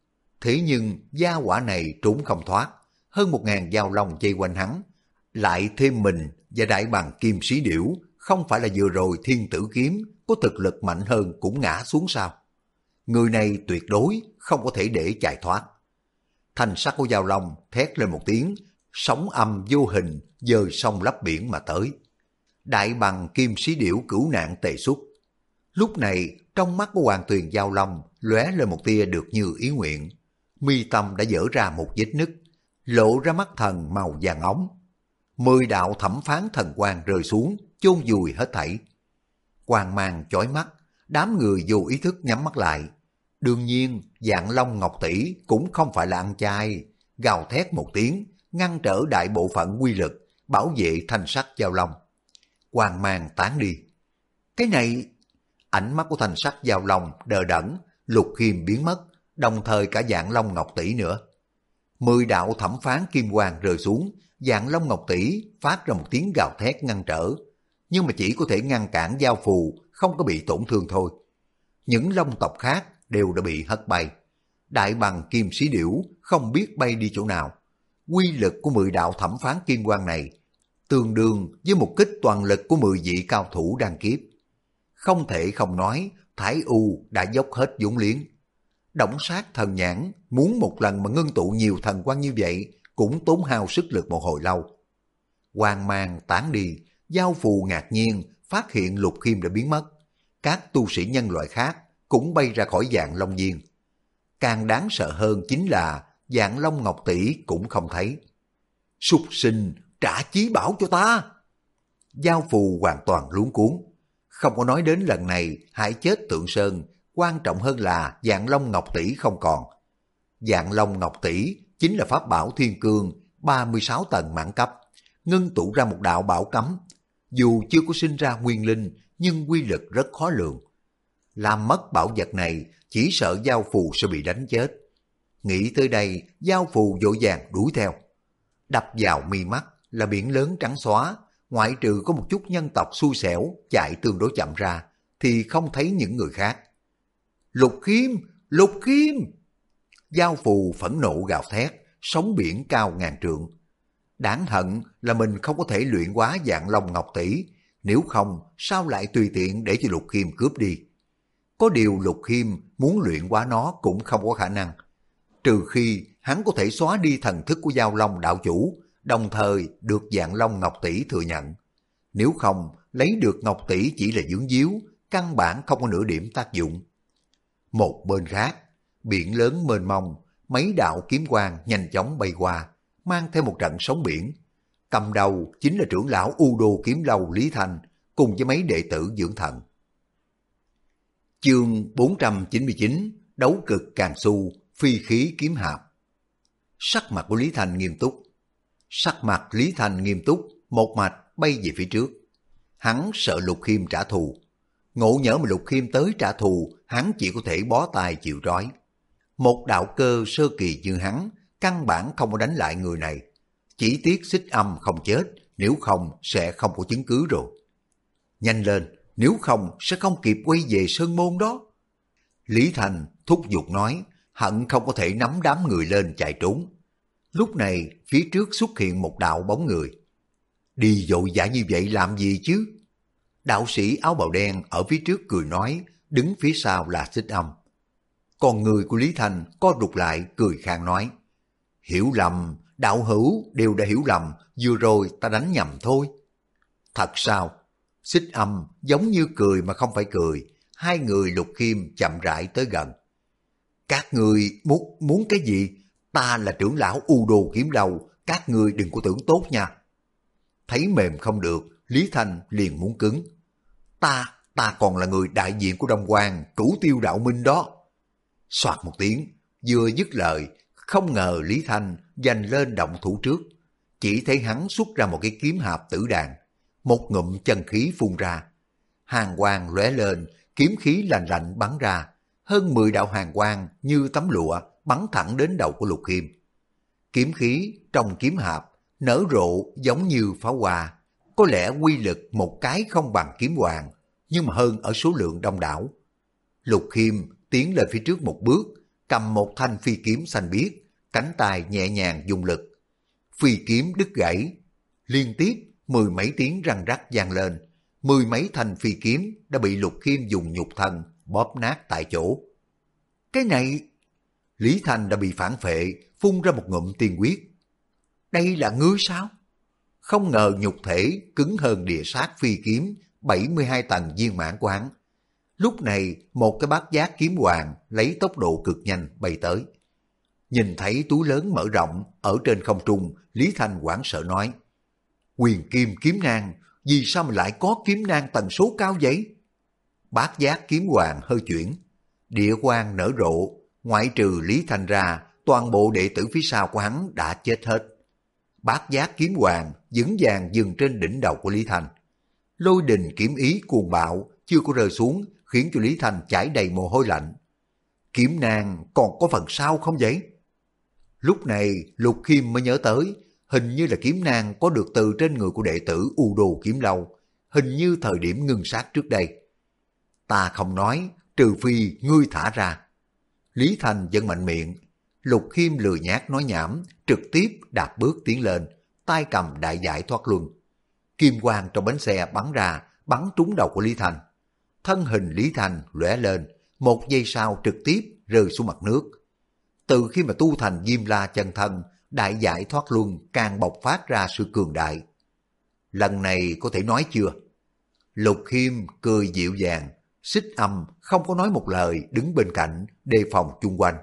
Thế nhưng gia hỏa này trốn không thoát, hơn 1000 Giao Long vây quanh hắn, lại thêm mình và đại bằng Kim Sĩ Điểu, không phải là vừa rồi Thiên Tử Kiếm có thực lực mạnh hơn cũng ngã xuống sao? Người này tuyệt đối không có thể để chạy thoát. Thanh sắc của Giao Long thét lên một tiếng, sóng âm vô hình dời sông lấp biển mà tới. Đại bằng Kim Sĩ Điểu cửu nạn tề xuất. Lúc này trong mắt của Hoàng Tuyền Giao Long lóe lên một tia được như ý nguyện, mi tâm đã dở ra một vết nứt, lộ ra mắt thần màu vàng óng. 10 đạo thẩm phán thần quang rơi xuống, chôn vùi hết thảy. Quang mang chói mắt, đám người vô ý thức nhắm mắt lại. Đương nhiên, Vạn Long Ngọc Tỷ cũng không phải là ăn chay, gào thét một tiếng, ngăn trở đại bộ phận quy lực, bảo vệ thanh sắc Giao Long. Quang mang tán đi. Cái này, ánh mắt của thanh sắc Giao Long đờ đẫn, Lục Khiêm biến mất, đồng thời cả Vạn Long Ngọc Tỷ nữa. 10 đạo thẩm phán kim quang rơi xuống, Vạn Long Ngọc Tỷ phát ra một tiếng gào thét ngăn trở, nhưng mà chỉ có thể ngăn cản Giao Phù không có bị tổn thương thôi. Những long tộc khác đều đã bị hất bay. Đại bằng Kim Sĩ Điểu không biết bay đi chỗ nào. Quy lực của 10 đạo thẩm phán kim quang này tương đương với một kích toàn lực của 10 vị cao thủ đan kiếp. Không thể không nói, Thái U đã dốc hết vốn liếng. Đổng Sát thần nhãn muốn một lần mà ngưng tụ nhiều thần quang như vậy cũng tốn hao sức lực một hồi lâu. Quang mang tán đi, Giao Phù ngạc nhiên phát hiện Lục Khiêm đã biến mất. Các tu sĩ nhân loại khác cũng bay ra khỏi Vạn Long Viên. Càng đáng sợ hơn chính là Vạn Long Ngọc Tỷ cũng không thấy. Súc sinh, trả chí bảo cho ta! Giao Phù hoàn toàn luống cuốn. Không có nói đến lần này hại chết Tượng Sơn, quan trọng hơn là Vạn Long Ngọc Tỷ không còn. Vạn Long Ngọc Tỷ chính là pháp bảo thiên cương 36 tầng mãn cấp, ngưng tụ ra một đạo bảo cấm. Dù chưa có sinh ra nguyên linh, nhưng quy lực rất khó lường. Làm mất bảo vật này, chỉ sợ Giao Phù sẽ bị đánh chết. Nghĩ tới đây, Giao Phù vội vàng đuổi theo. Đập vào mi mắt là biển lớn trắng xóa, ngoại trừ có một chút nhân tộc xui xẻo chạy tương đối chậm ra, thì không thấy những người khác. Lục Khiêm! Lục Khiêm! Giao Phù phẫn nộ gào thét, sóng biển cao ngàn trượng. Đáng hận là mình không có thể luyện hóa Vạn Long Ngọc Tỷ, nếu không sao lại tùy tiện để cho Lục Khiêm cướp đi. Có điều Lục Khiêm muốn luyện hóa nó cũng không có khả năng, trừ khi hắn có thể xóa đi thần thức của Giao Long đạo chủ, đồng thời được Vạn Long Ngọc Tỷ thừa nhận. Nếu không, lấy được Ngọc Tỷ chỉ là vướng víu, căn bản không có nửa điểm tác dụng. Một bên khác, biển lớn mênh mông, mấy đạo kiếm quang nhanh chóng bay qua, mang theo một trận sóng biển. Cầm đầu chính là trưởng lão U Đô Kiếm Lâu Lý Thanh, cùng với mấy đệ tử dưỡng thần. Chương 499, đấu cực càng su, phi khí kiếm hạp. Sắc mặt của Lý Thanh nghiêm túc. Một mạch bay về phía trước. Hắn sợ Lục Khiêm trả thù. Ngộ nhỡ mà Lục Khiêm tới trả thù, hắn chỉ có thể bó tay chịu trói. Một đạo cơ sơ kỳ như hắn, căn bản không có đánh lại người này. Chỉ tiếc Xích Âm không chết, nếu không sẽ không có chứng cứ rồi. Nhanh lên, nếu không sẽ không kịp quay về Sơn Môn đó. Lý Thành thúc giục nói, hận không có thể nắm đám người lên chạy trốn. Lúc này phía trước xuất hiện một đạo bóng người. Đi vội vã như vậy làm gì chứ? Đạo sĩ áo bào đen ở phía trước cười nói, đứng phía sau là Xích Âm. Còn người của Lý Thành co rụt lại cười khang nói, hiểu lầm, đạo hữu đều đã hiểu lầm, vừa rồi ta đánh nhầm thôi. Thật sao? Xích Âm giống như cười mà không phải cười, hai người Lục Khiêm chậm rãi tới gần. Các người muốn cái gì? Ta là trưởng lão U Đô Kiếm Lâu, các người đừng có tưởng tốt nha. Thấy mềm không được, Lý Thanh liền muốn cứng. Ta còn là người đại diện của Đông Quan, Cửu Tiêu Đạo Minh đó. Soạt một tiếng, vừa dứt lời, không ngờ Lý Thanh giành lên động thủ trước. Chỉ thấy hắn xuất ra một cái kiếm hạp tử đàn, một ngụm chân khí phun ra. Hàn quang lóe lên, kiếm khí lạnh lạnh bắn ra. Hơn 10 đạo hàn quang như tấm lụa bắn thẳng đến đầu của Lục Khiêm. Kiếm khí trong kiếm hạp nở rộ giống như pháo hoa. Có lẽ quy lực một cái không bằng kiếm hoàng, nhưng mà hơn ở số lượng đông đảo. Lục Khiêm tiến lên phía trước một bước, cầm một thanh phi kiếm xanh biếc, cánh tay nhẹ nhàng dùng lực. Phi kiếm đứt gãy, liên tiếp 10 mấy tiếng răng rắc vang lên, 10 mấy thanh phi kiếm đã bị Lục Khiêm dùng nhục thân bóp nát tại chỗ. Cái này, Lý Thanh đã bị phản phệ, phun ra một ngụm tiên quyết. Đây là ngươi sao? Không ngờ nhục thể cứng hơn địa sát phi kiếm 72 tầng viên mãn của hắn. Lúc này một cái bát giác kiếm hoàng lấy tốc độ cực nhanh bay tới. Nhìn thấy túi lớn mở rộng ở trên không trung, Lý Thanh hoảng sợ nói, Huyền Kim kiếm nang, vì sao mà lại có kiếm nang tần số cao vậy? Bát giác kiếm hoàng hơi chuyển, địa quang nở rộ, ngoại trừ Lý Thanh ra, toàn bộ đệ tử phía sau của hắn đã chết hết. Bát giác kiếm hoàng vững vàng dừng trên đỉnh đầu của Lý Thanh. Lôi đình kiếm ý cuồng bạo chưa có rơi xuống, khiến cho Lý Thanh chảy đầy mồ hôi lạnh. Kiếm nang còn có phần sau không vậy? Lúc này Lục Khiêm mới nhớ tới, hình như là kiếm nang có được từ trên người của đệ tử U Đô Kiếm Lâu, hình như thời điểm ngưng sát trước đây. Ta không nói, trừ phi ngươi thả ra. Lý Thanh vẫn mạnh miệng. Lục Khiêm lười nhác nói nhảm, trực tiếp đạp bước tiến lên, tay cầm đại giải thoát luân. Kim quang trong bánh xe bắn ra, bắn trúng đầu của Lý Thanh. Thân hình Lý Thanh lóe lên, một giây sau trực tiếp rơi xuống mặt nước. Từ khi mà tu thành Diêm La chân thân, đại giải thoát luân càng bộc phát ra sự cường đại. Lần này có thể nói chưa? Lục Khiêm cười dịu dàng, Xích Âm không có nói một lời, đứng bên cạnh đề phòng chung quanh.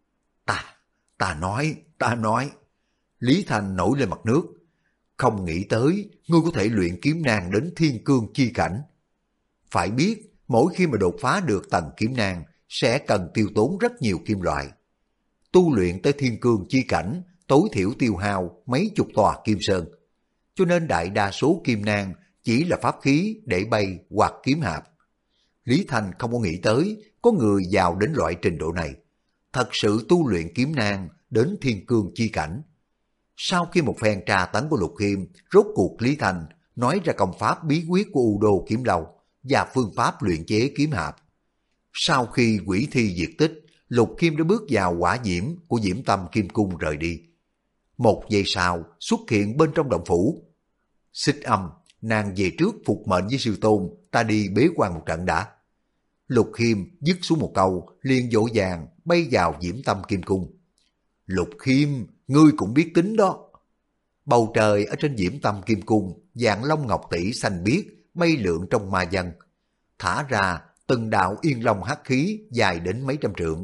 Ta nói. Lý Thanh nổi lên mặt nước. Không nghĩ tới ngươi có thể luyện kiếm nang đến thiên cương chi cảnh. Phải biết mỗi khi mà đột phá được tầng kiếm nang sẽ cần tiêu tốn rất nhiều kim loại. Tu luyện tới thiên cương chi cảnh tối thiểu tiêu hao mấy chục tòa kim sơn. Cho nên đại đa số kim nang chỉ là pháp khí để bay hoặc kiếm hạp. Lý Thanh không có nghĩ tới có người vào đến loại trình độ này. Thật sự tu luyện kiếm nang đến thiên cương chi cảnh. Sau khi một phen trà tấn của Lục Khiêm, rốt cuộc Lý Thanh nói ra công pháp bí quyết của U Đô Kiếm Lâu và phương pháp luyện chế kiếm hạp. Sau khi quỷ thi diệt tích, Lục Khiêm đã bước vào hỏa diễm của Diễm Tâm Kim Cung rời đi. Một giây sau xuất hiện bên trong động phủ. Xích Âm, nàng về trước phục mệnh với sư tôn, ta đi bế quan một trận đã. Lục Khiêm dứt xuống một câu, liền vội vàng bay vào Diễm Tâm Kim Cung. Lục Khiêm, ngươi cũng biết tính đó. Bầu trời ở trên Diễm Tâm Kim Cung, dạng long ngọc tỷ xanh biếc bay lượn trong ma dân. Thả ra từng đạo yên long hắc khí dài đến mấy trăm trượng.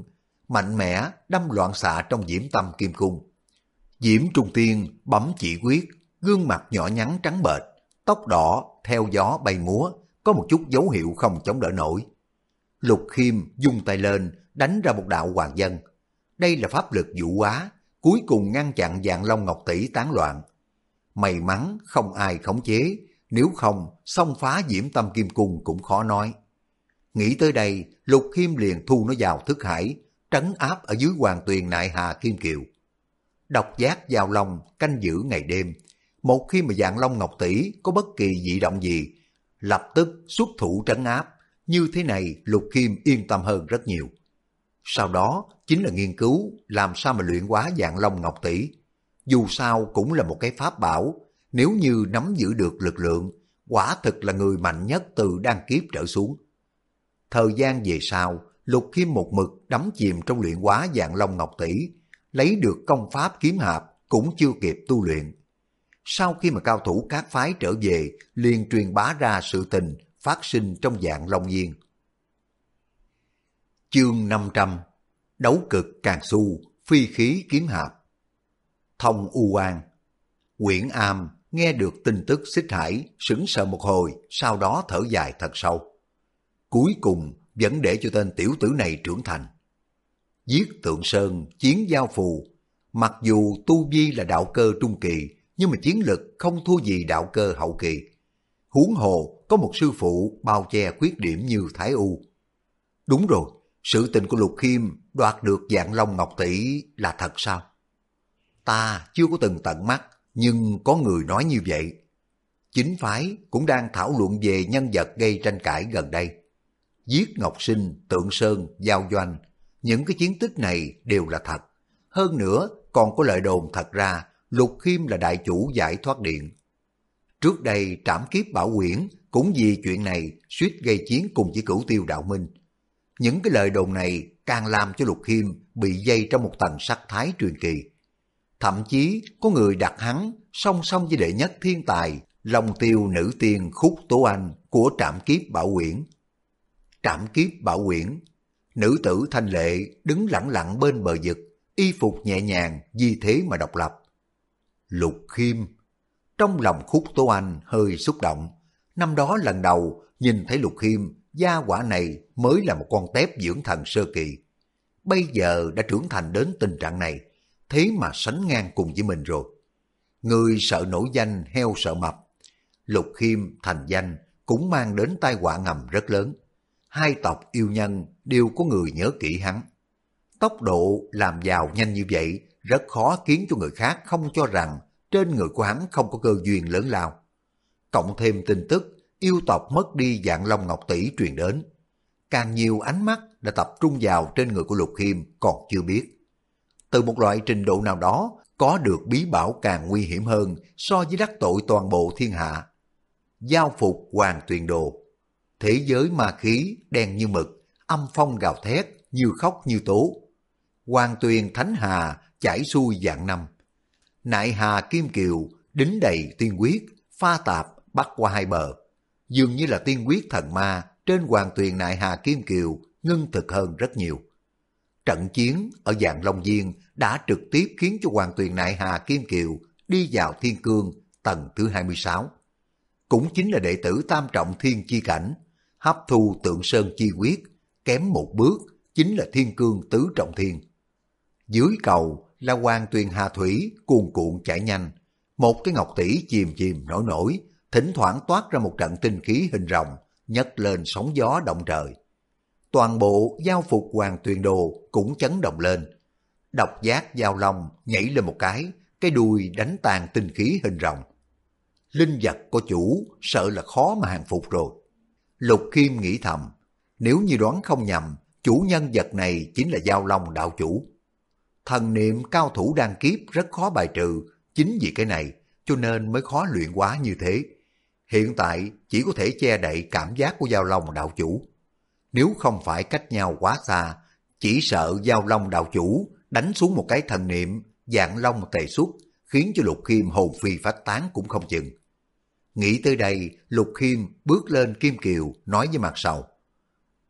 mạnh mẽ đâm loạn xạ trong Diễm Tâm Kim Cung. Diễm Trung Tiên bấm chỉ quyết, gương mặt nhỏ nhắn trắng bệch, tóc đỏ theo gió bay múa, có một chút dấu hiệu không chống đỡ nổi. Lục Khiêm dung tay lên, đánh ra một đạo hoàng dân. Đây là pháp lực vũ hóa, cuối cùng ngăn chặn Vạn Long Ngọc Tỷ tán loạn. May mắn không ai khống chế, nếu không xông phá Diễm Tâm Kim Cung cũng khó nói. Nghĩ tới đây, Lục Khiêm liền thu nó vào thức hải, trấn áp ở dưới Hoàng Tuyền Nại Hà Kim Kiều. Độc giác Giao Long canh giữ ngày đêm, một khi mà Vạn Long Ngọc Tỷ có bất kỳ dị động gì, lập tức xuất thủ trấn áp, như thế này Lục Khiêm yên tâm hơn rất nhiều. Sau đó chính là nghiên cứu làm sao mà luyện hóa Vạn Long Ngọc Tỷ. Dù sao cũng là một cái pháp bảo, nếu như nắm giữ được lực lượng, quả thực là người mạnh nhất từ đan kiếp trở xuống. Thời gian về sau, Lục Khiêm một mực đắm chìm trong luyện hóa Vạn Long Ngọc Tỷ, lấy được công pháp kiếm hạp cũng chưa kịp tu luyện. Sau khi mà cao thủ các phái trở về, liền truyền bá ra sự tình phát sinh trong Vạn Long Viên. Chương 500: Đấu cực càng su, phi khí kiếm hạp. Thông U An. Uyển Am nghe được tin tức Xích Hải, sững sờ một hồi, sau đó thở dài thật sâu. Cuối cùng vẫn để cho tên tiểu tử này trưởng thành. Giết Tượng Sơn, chiến Giao Phù, mặc dù tu vi là đạo cơ trung kỳ, nhưng mà chiến lực không thua gì đạo cơ hậu kỳ. Huống hồ có một sư phụ bao che khuyết điểm như Thái U. Đúng rồi, sự tình của Lục Khiêm đoạt được Vạn Long Ngọc Tỷ là thật sao? Ta chưa có từng tận mắt, nhưng có người nói như vậy. Chính phái cũng đang thảo luận về nhân vật gây tranh cãi gần đây. Giết Ngọc Sinh, Tượng Sơn, Giao Doanh, những cái chiến tích này đều là thật. Hơn nữa còn có lời đồn thật ra Lục Khiêm là đại chủ giải thoát điện. Trước đây Trảm Kiếp Bảo Quyển cũng vì chuyện này suýt gây chiến cùng với Cửu Tiêu Đạo Minh. Những cái lời đồn này càng làm cho Lục Khiêm bị dây trong một tầng sắc thái truyền kỳ. Thậm chí có người đặt hắn song song với đệ nhất thiên tài Long Tiêu nữ tiên Khúc Tố Anh của Trảm Kiếp Bảo Quyển. Trảm Kiếp Bảo Quyển, nữ tử thanh lệ đứng lặng lặng bên bờ vực, y phục nhẹ nhàng vì thế mà độc lập. Lục Khiêm. Trong lòng Khúc Tố Anh hơi xúc động. Năm đó lần đầu nhìn thấy Lục Khiêm, gia quả này mới là một con tép dưỡng thần sơ kỳ. Bây giờ đã trưởng thành đến tình trạng này, thế mà sánh ngang cùng với mình rồi. Người sợ nổi danh heo sợ mập. Lục Khiêm thành danh cũng mang đến tai họa ngầm rất lớn. Hai tộc yêu nhân đều có người nhớ kỹ hắn. Tốc độ làm giàu nhanh như vậy rất khó khiến cho người khác không cho rằng trên người của hắn không có cơ duyên lớn lao. Cộng thêm tin tức yêu tộc mất đi Vạn Long Ngọc Tỷ truyền đến, càng nhiều ánh mắt đã tập trung vào trên người của Lục Khiêm còn chưa biết. Từ một loại trình độ nào đó, có được bí bảo càng nguy hiểm hơn so với đắc tội toàn bộ thiên hạ. Giao phục Hoàng Tuyền Đồ. Thế giới ma khí đen như mực, âm phong gào thét, như khóc như tố. Hoàng Tuyền Thánh Hà chảy xuôi vạn năm. Nại Hà Kim Kiều đính đầy tiên quyết, pha tạp bắt qua hai bờ. Dường như là tiên quyết thần ma trên Hoàng Tuyền Nại Hà Kim Kiều ngưng thực hơn rất nhiều. Trận chiến ở Vạn Long Viên đã trực tiếp khiến cho Hoàng Tuyền Nại Hà Kim Kiều đi vào thiên cương tầng thứ 26. Cũng chính là đệ tử tam trọng thiên chi cảnh, hấp thu Tượng Sơn chi quyết, kém một bước chính là thiên cương tứ trọng thiên. Dưới cầu là Hoàng Tuyền Hà Thủy cuồn cuộn chảy nhanh, một cái ngọc tỷ chìm chìm nổi nổi, thỉnh thoảng toát ra một trận tinh khí hình rồng, nhấc lên sóng gió động trời. Toàn bộ giao phục Hoàng Tuyền Đồ cũng chấn động lên. Độc giác Giao Long nhảy lên một cái đuôi đánh tan tinh khí hình rồng. Linh vật có chủ, sợ là khó mà hàng phục rồi. Lục Khiêm nghĩ thầm, nếu như đoán không nhầm, chủ nhân vật này chính là Giao Long đạo chủ. Thần niệm cao thủ đan kiếp rất khó bài trừ, chính vì cái này cho nên mới khó luyện hóa như thế. Hiện tại chỉ có thể che đậy cảm giác của Giao Long đạo chủ. Nếu không phải cách nhau quá xa, chỉ sợ Giao Long đạo chủ đánh xuống một cái thần niệm, Vạn Long tề xuất, khiến cho Lục Khiêm hồn phi phách tán cũng không chừng. Nghĩ tới đây, Lục Khiêm bước lên Kim Kiều nói với Mặt Sầu,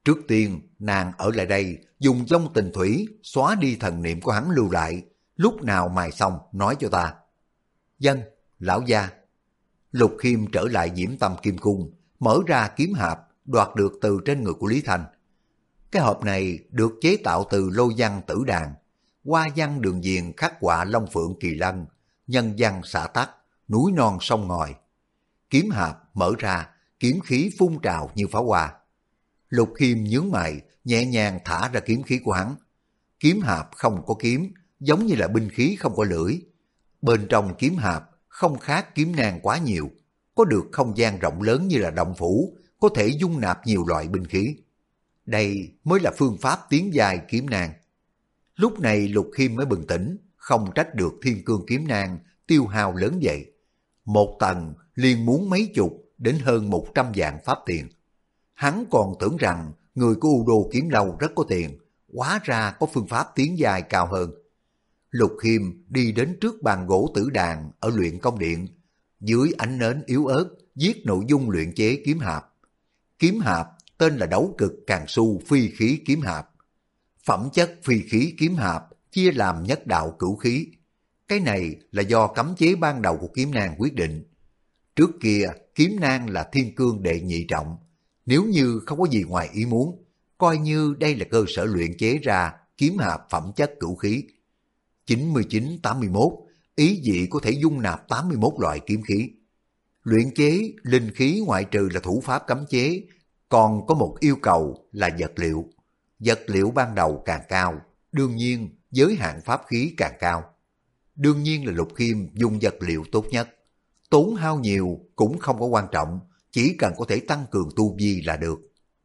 Trước tiên, nàng ở lại đây, dùng vong tình thủy xóa đi thần niệm của hắn lưu lại, lúc nào mài xong nói cho ta. Dân, lão gia. Lục Khiêm trở lại Diễm Tâm Kim Cung, mở ra kiếm hạp, đoạt được từ trên người của Lý Thanh. Cái hộp này được chế tạo từ lôi văn tử đàn, hoa văn đường viền khắc họa long phượng kỳ lân, nhân văn xạ tắc, núi non sông ngòi. Kiếm hạp mở ra, kiếm khí phun trào như pháo hoa. Lục Khiêm nhướng mày, nhẹ nhàng thả ra kiếm khí của hắn. Kiếm hạp không có kiếm, giống như là binh khí không có lưỡi. Bên trong kiếm hạp không khác kiếm nang quá nhiều, có được không gian rộng lớn như là động phủ, có thể dung nạp nhiều loại binh khí. Đây mới là phương pháp tiến dài kiếm nang. Lúc này Lục Khiêm mới bừng tỉnh, không trách được thiên cương kiếm nang tiêu hao lớn vậy. Một tầng liền muốn mấy chục đến hơn 100 vạn pháp tiền. Hắn còn tưởng rằng người của U Đô Kiếm Lâu rất có tiền, hóa ra có phương pháp tiến dài cao hơn. Lục Khiêm đi đến trước bàn gỗ tử đàn ở luyện công điện, dưới ánh nến yếu ớt viết nội dung luyện chế kiếm hạp. Kiếm hạp tên là Đấu Cực Càn Su Phi Khí Kiếm Hạp. Phẩm chất phi khí kiếm hạp chia làm nhất đạo cửu khí. Cái này là do cấm chế ban đầu của kiếm nang quyết định. Trước kia kiếm nang là thiên cương đệ nhị trọng, nếu như không có gì ngoài ý muốn, coi như đây là cơ sở luyện chế ra kiếm hạp phẩm chất cửu khí. 99-81, ý vị có thể dung nạp 81 loại kiếm khí. Luyện chế linh khí ngoại trừ là thủ pháp cấm chế, còn có một yêu cầu là vật liệu. Vật liệu ban đầu càng cao, đương nhiên giới hạn pháp khí càng cao. Đương nhiên là Lục Khiêm dùng vật liệu tốt nhất. Tốn hao nhiều cũng không có quan trọng, chỉ cần có thể tăng cường tu vi là được.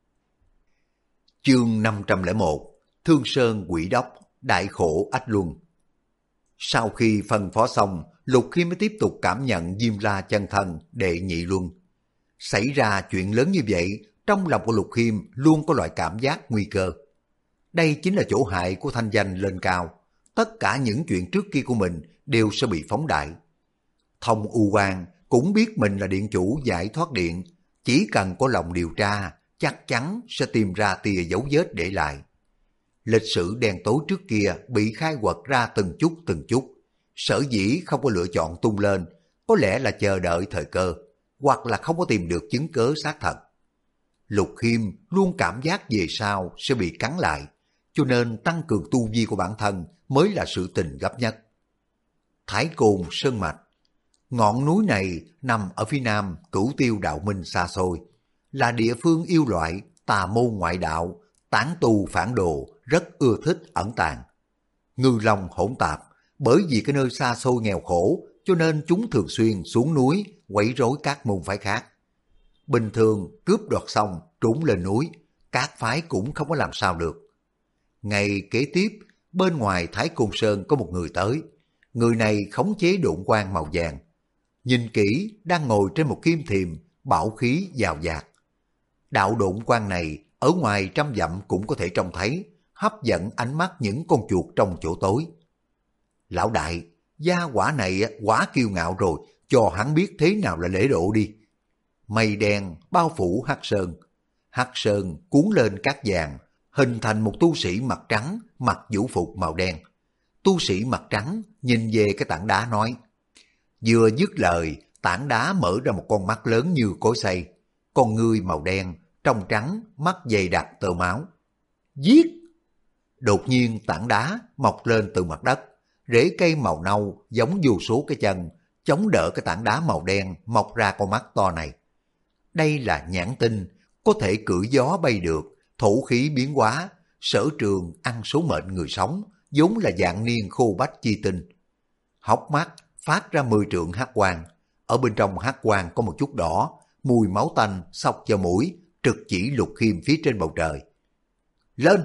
Chương 501, Thương Sơn Quỷ Đốc, Đại Khổ Ách Luân. Sau khi phân phó xong, Lục Khiêm mới tiếp tục cảm nhận Diêm La chân thân đệ nhị luân. Xảy ra chuyện lớn như vậy, trong lòng của Lục Khiêm luôn có loại cảm giác nguy cơ. Đây chính là chỗ hại của thanh danh lên cao. Tất cả những chuyện trước kia của mình đều sẽ bị phóng đại. Thông U Quang cũng biết mình là điện chủ giải thoát điện, chỉ cần có lòng điều tra, chắc chắn sẽ tìm ra tia dấu vết để lại. Lịch sử đen tối trước kia bị khai quật ra từng chút, sở dĩ không có lựa chọn tung lên, có lẽ là chờ đợi thời cơ, hoặc là không có tìm được chứng cớ xác thật. Lục Khiêm luôn cảm giác về sau sẽ bị cắn lại, cho nên tăng cường tu vi của bản thân mới là sự tình gấp nhất. Thái Côn Sơn Mạch. Ngọn núi này nằm ở phía nam Cửu Tiêu Đạo Minh xa xôi, là địa phương yêu loại, tà môn ngoại đạo, tán tu phản đồ rất ưa thích ẩn tàng. Ngư long hỗn tạp, bởi vì cái nơi xa xôi nghèo khổ cho nên chúng thường xuyên xuống núi quấy rối các môn phái khác. Bình thường cướp đoạt xong trốn lên núi, các phái cũng không có làm sao được. Ngày kế tiếp, bên ngoài Thái Côn Sơn có một người tới. Người này khống chế độn quang màu vàng. Nhìn kỹ, đang ngồi trên một kim thiềm, bảo khí giàu dạt. Đạo độn quang này ở ngoài trăm dặm cũng có thể trông thấy, hấp dẫn ánh mắt những con chuột trong chỗ tối. Lão đại, gia quả này quá kiêu ngạo rồi, cho hắn biết thế nào là lễ độ đi. Mây đen bao phủ Hắc Sơn cuốn lên cát vàng, hình thành một tu sĩ mặt trắng, mặc vũ phục màu đen. Tu sĩ mặt trắng nhìn về cái tảng đá nói. Vừa dứt lời, tảng đá mở ra một con mắt lớn như cối xay. Con ngươi màu đen, trong trắng, mắt dày đặc tơ máu. Giết! Đột nhiên tảng đá mọc lên từ mặt đất, rễ cây màu nâu giống vô số cái chân, chống đỡ cái tảng đá màu đen mọc ra con mắt to này. Đây là nhãn tinh, có thể cưỡi gió bay được, thổ khí biến hóa, sở trường ăn số mệnh người sống, vốn là dạng niên khô bách chi tinh. Hốc mắt phát ra 10 trượng hắc quang, ở bên trong hắc quang có một chút đỏ, mùi máu tanh xộc vào mũi, trực chỉ Lục Khiêm phía trên bầu trời. Lên!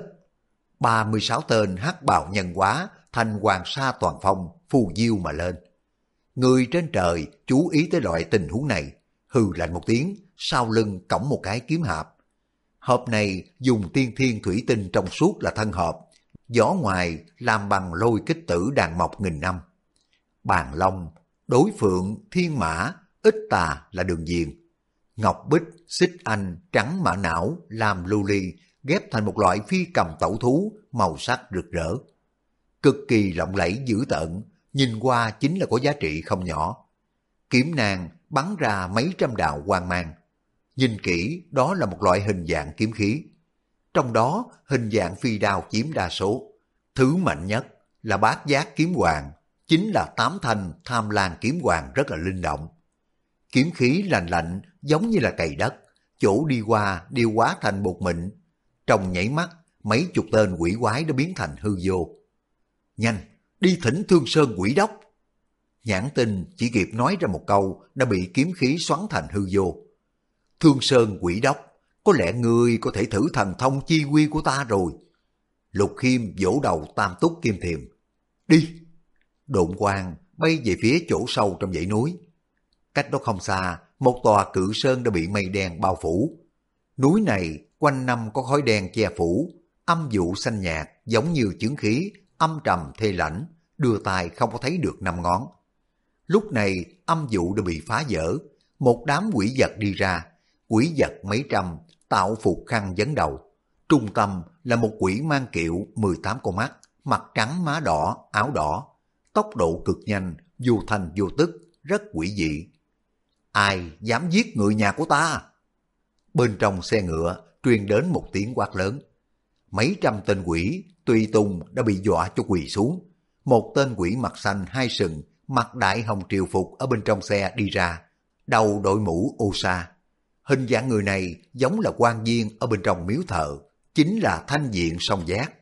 36 tên hắc bào nhân hóa thành hoàng sa toàn phong phù diêu mà lên. Người trên trời chú ý tới loại tình huống này, hừ lạnh một tiếng, sau lưng cõng một cái kiếm hạp. Hộp này dùng tiên thiên thủy tinh trong suốt là thân hộp, vỏ ngoài làm bằng lôi kích tử đàn mộc nghìn năm. Bàn long, đối phượng, thiên mã, ích tà là đường viền. Ngọc bích, xích anh, trắng mã não, làm lưu ly, ghép thành một loại phi cầm tẩu thú màu sắc rực rỡ. Cực kỳ lộng lẫy dữ tợn, nhìn qua chính là có giá trị không nhỏ. Kiếm nàng bắn ra mấy trăm đạo quang mang. Nhìn kỹ, đó là một loại hình dạng kiếm khí. Trong đó, hình dạng phi đao chiếm đa số. Thứ mạnh nhất là bát giác kiếm hoàng, chính là tám thanh tham lan kiếm hoàng rất là linh động. Kiếm khí lành lạnh giống như là cày đất, chỗ đi qua đều hóa thành bột mịn. Trong nhảy mắt, mấy chục tên quỷ quái đã biến thành hư vô. Nhanh, đi thỉnh Thương Sơn quỷ đốc. Nhãn Tinh chỉ kịp nói ra một câu đã bị kiếm khí xoắn thành hư vô. Thương Sơn quỷ đốc, có lẽ ngươi có thể thử thần thông chi quy của ta rồi. Lục Khiêm vỗ đầu Tam Túc Kim Thiềm. Đi! Độn quang bay về phía chỗ sâu trong dãy núi. Cách đó không xa, một tòa cự sơn đã bị mây đen bao phủ. Núi này quanh năm có khói đen che phủ, âm vụ xanh nhạt giống như chướng khí, âm trầm thê lãnh, đưa tay không có thấy được năm ngón. Lúc này âm vụ đã bị phá vỡ, một đám quỷ vật đi ra, quỷ vật mấy trăm, tạo phục khăn vấn đầu. Trung tâm là một quỷ mang kiệu 18 con mắt, mặt trắng má đỏ, áo đỏ, tốc độ cực nhanh, vô thành vô tức, rất quỷ dị. Ai dám giết người nhà của ta? Bên trong xe ngựa truyền đến một tiếng quát lớn. Mấy trăm tên quỷ tùy tùng đã bị dọa cho quỳ xuống. Một tên quỷ mặt xanh hai sừng, mặc đại hồng triều phục ở bên trong xe đi ra, đầu đội mũ ô sa. Hình dạng người này giống là quan viên ở bên trong miếu thờ, chính là Thanh Diện Song Giác.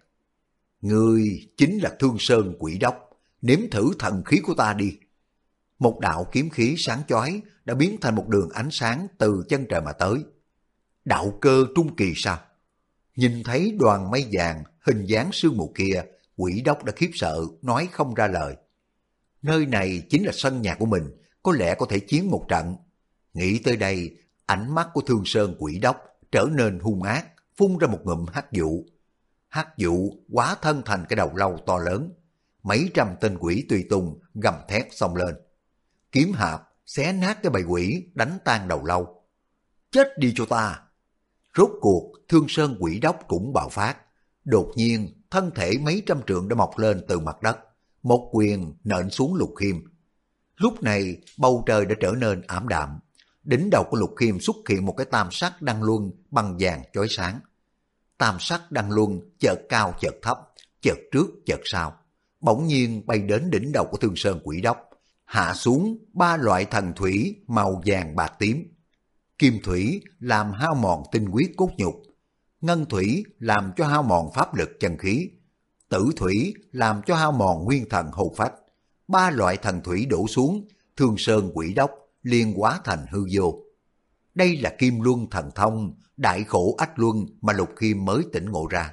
Người chính là Thương Sơn quỷ đốc, nếm thử thần khí của ta đi. Một đạo kiếm khí sáng chói đã biến thành một đường ánh sáng từ chân trời mà tới. Đạo cơ trung kỳ sao? Nhìn thấy đoàn mây vàng hình dáng sương mù kia, quỷ đốc đã khiếp sợ, nói không ra lời. Nơi này chính là sân nhà của mình, có lẽ có thể chiến một trận. Nghĩ tới đây, ánh mắt của Thương Sơn quỷ đốc trở nên hung ác, phun ra một ngụm hắc vụ. Hắc vụ hóa thân thành cái đầu lâu to lớn. Mấy trăm tên quỷ tùy tùng gầm thét xông lên. Kiếm hạp xé nát cái bầy quỷ, đánh tan đầu lâu. Chết đi cho ta! Rốt cuộc Thương Sơn quỷ đốc cũng bạo phát. Đột nhiên thân thể mấy trăm trượng đã mọc lên từ mặt đất, một quyền nện xuống Lục Khiêm. Lúc này bầu trời đã trở nên ảm đạm. Đỉnh đầu của Lục Khiêm xuất hiện một cái tam sắc đăng luân bằng vàng chói sáng. Tam sắc đăng luân chợt cao chợt thấp, chợt trước chợt sau, bỗng nhiên bay đến đỉnh đầu của Thương Sơn quỷ đốc, hạ xuống ba loại thần thủy màu vàng bạc tím. Kim thủy làm hao mòn tinh huyết cốt nhục, ngân thủy làm cho hao mòn pháp lực chân khí, tử thủy làm cho hao mòn nguyên thần hồn phách. Ba loại thần thủy đổ xuống, Thương Sơn quỷ đốc liền hóa thành hư vô. Đây là Kim Luân thần thông, đại khổ ách luân mà Lục Khiêm mới tỉnh ngộ ra.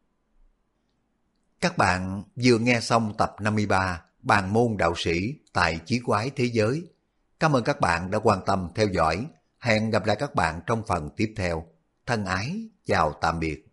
Các bạn vừa nghe xong tập 53 Bàn môn đạo sĩ tại Chí Quái Thế Giới. Cảm ơn các bạn đã quan tâm theo dõi. Hẹn gặp lại các bạn trong phần tiếp theo. Thân ái, chào tạm biệt.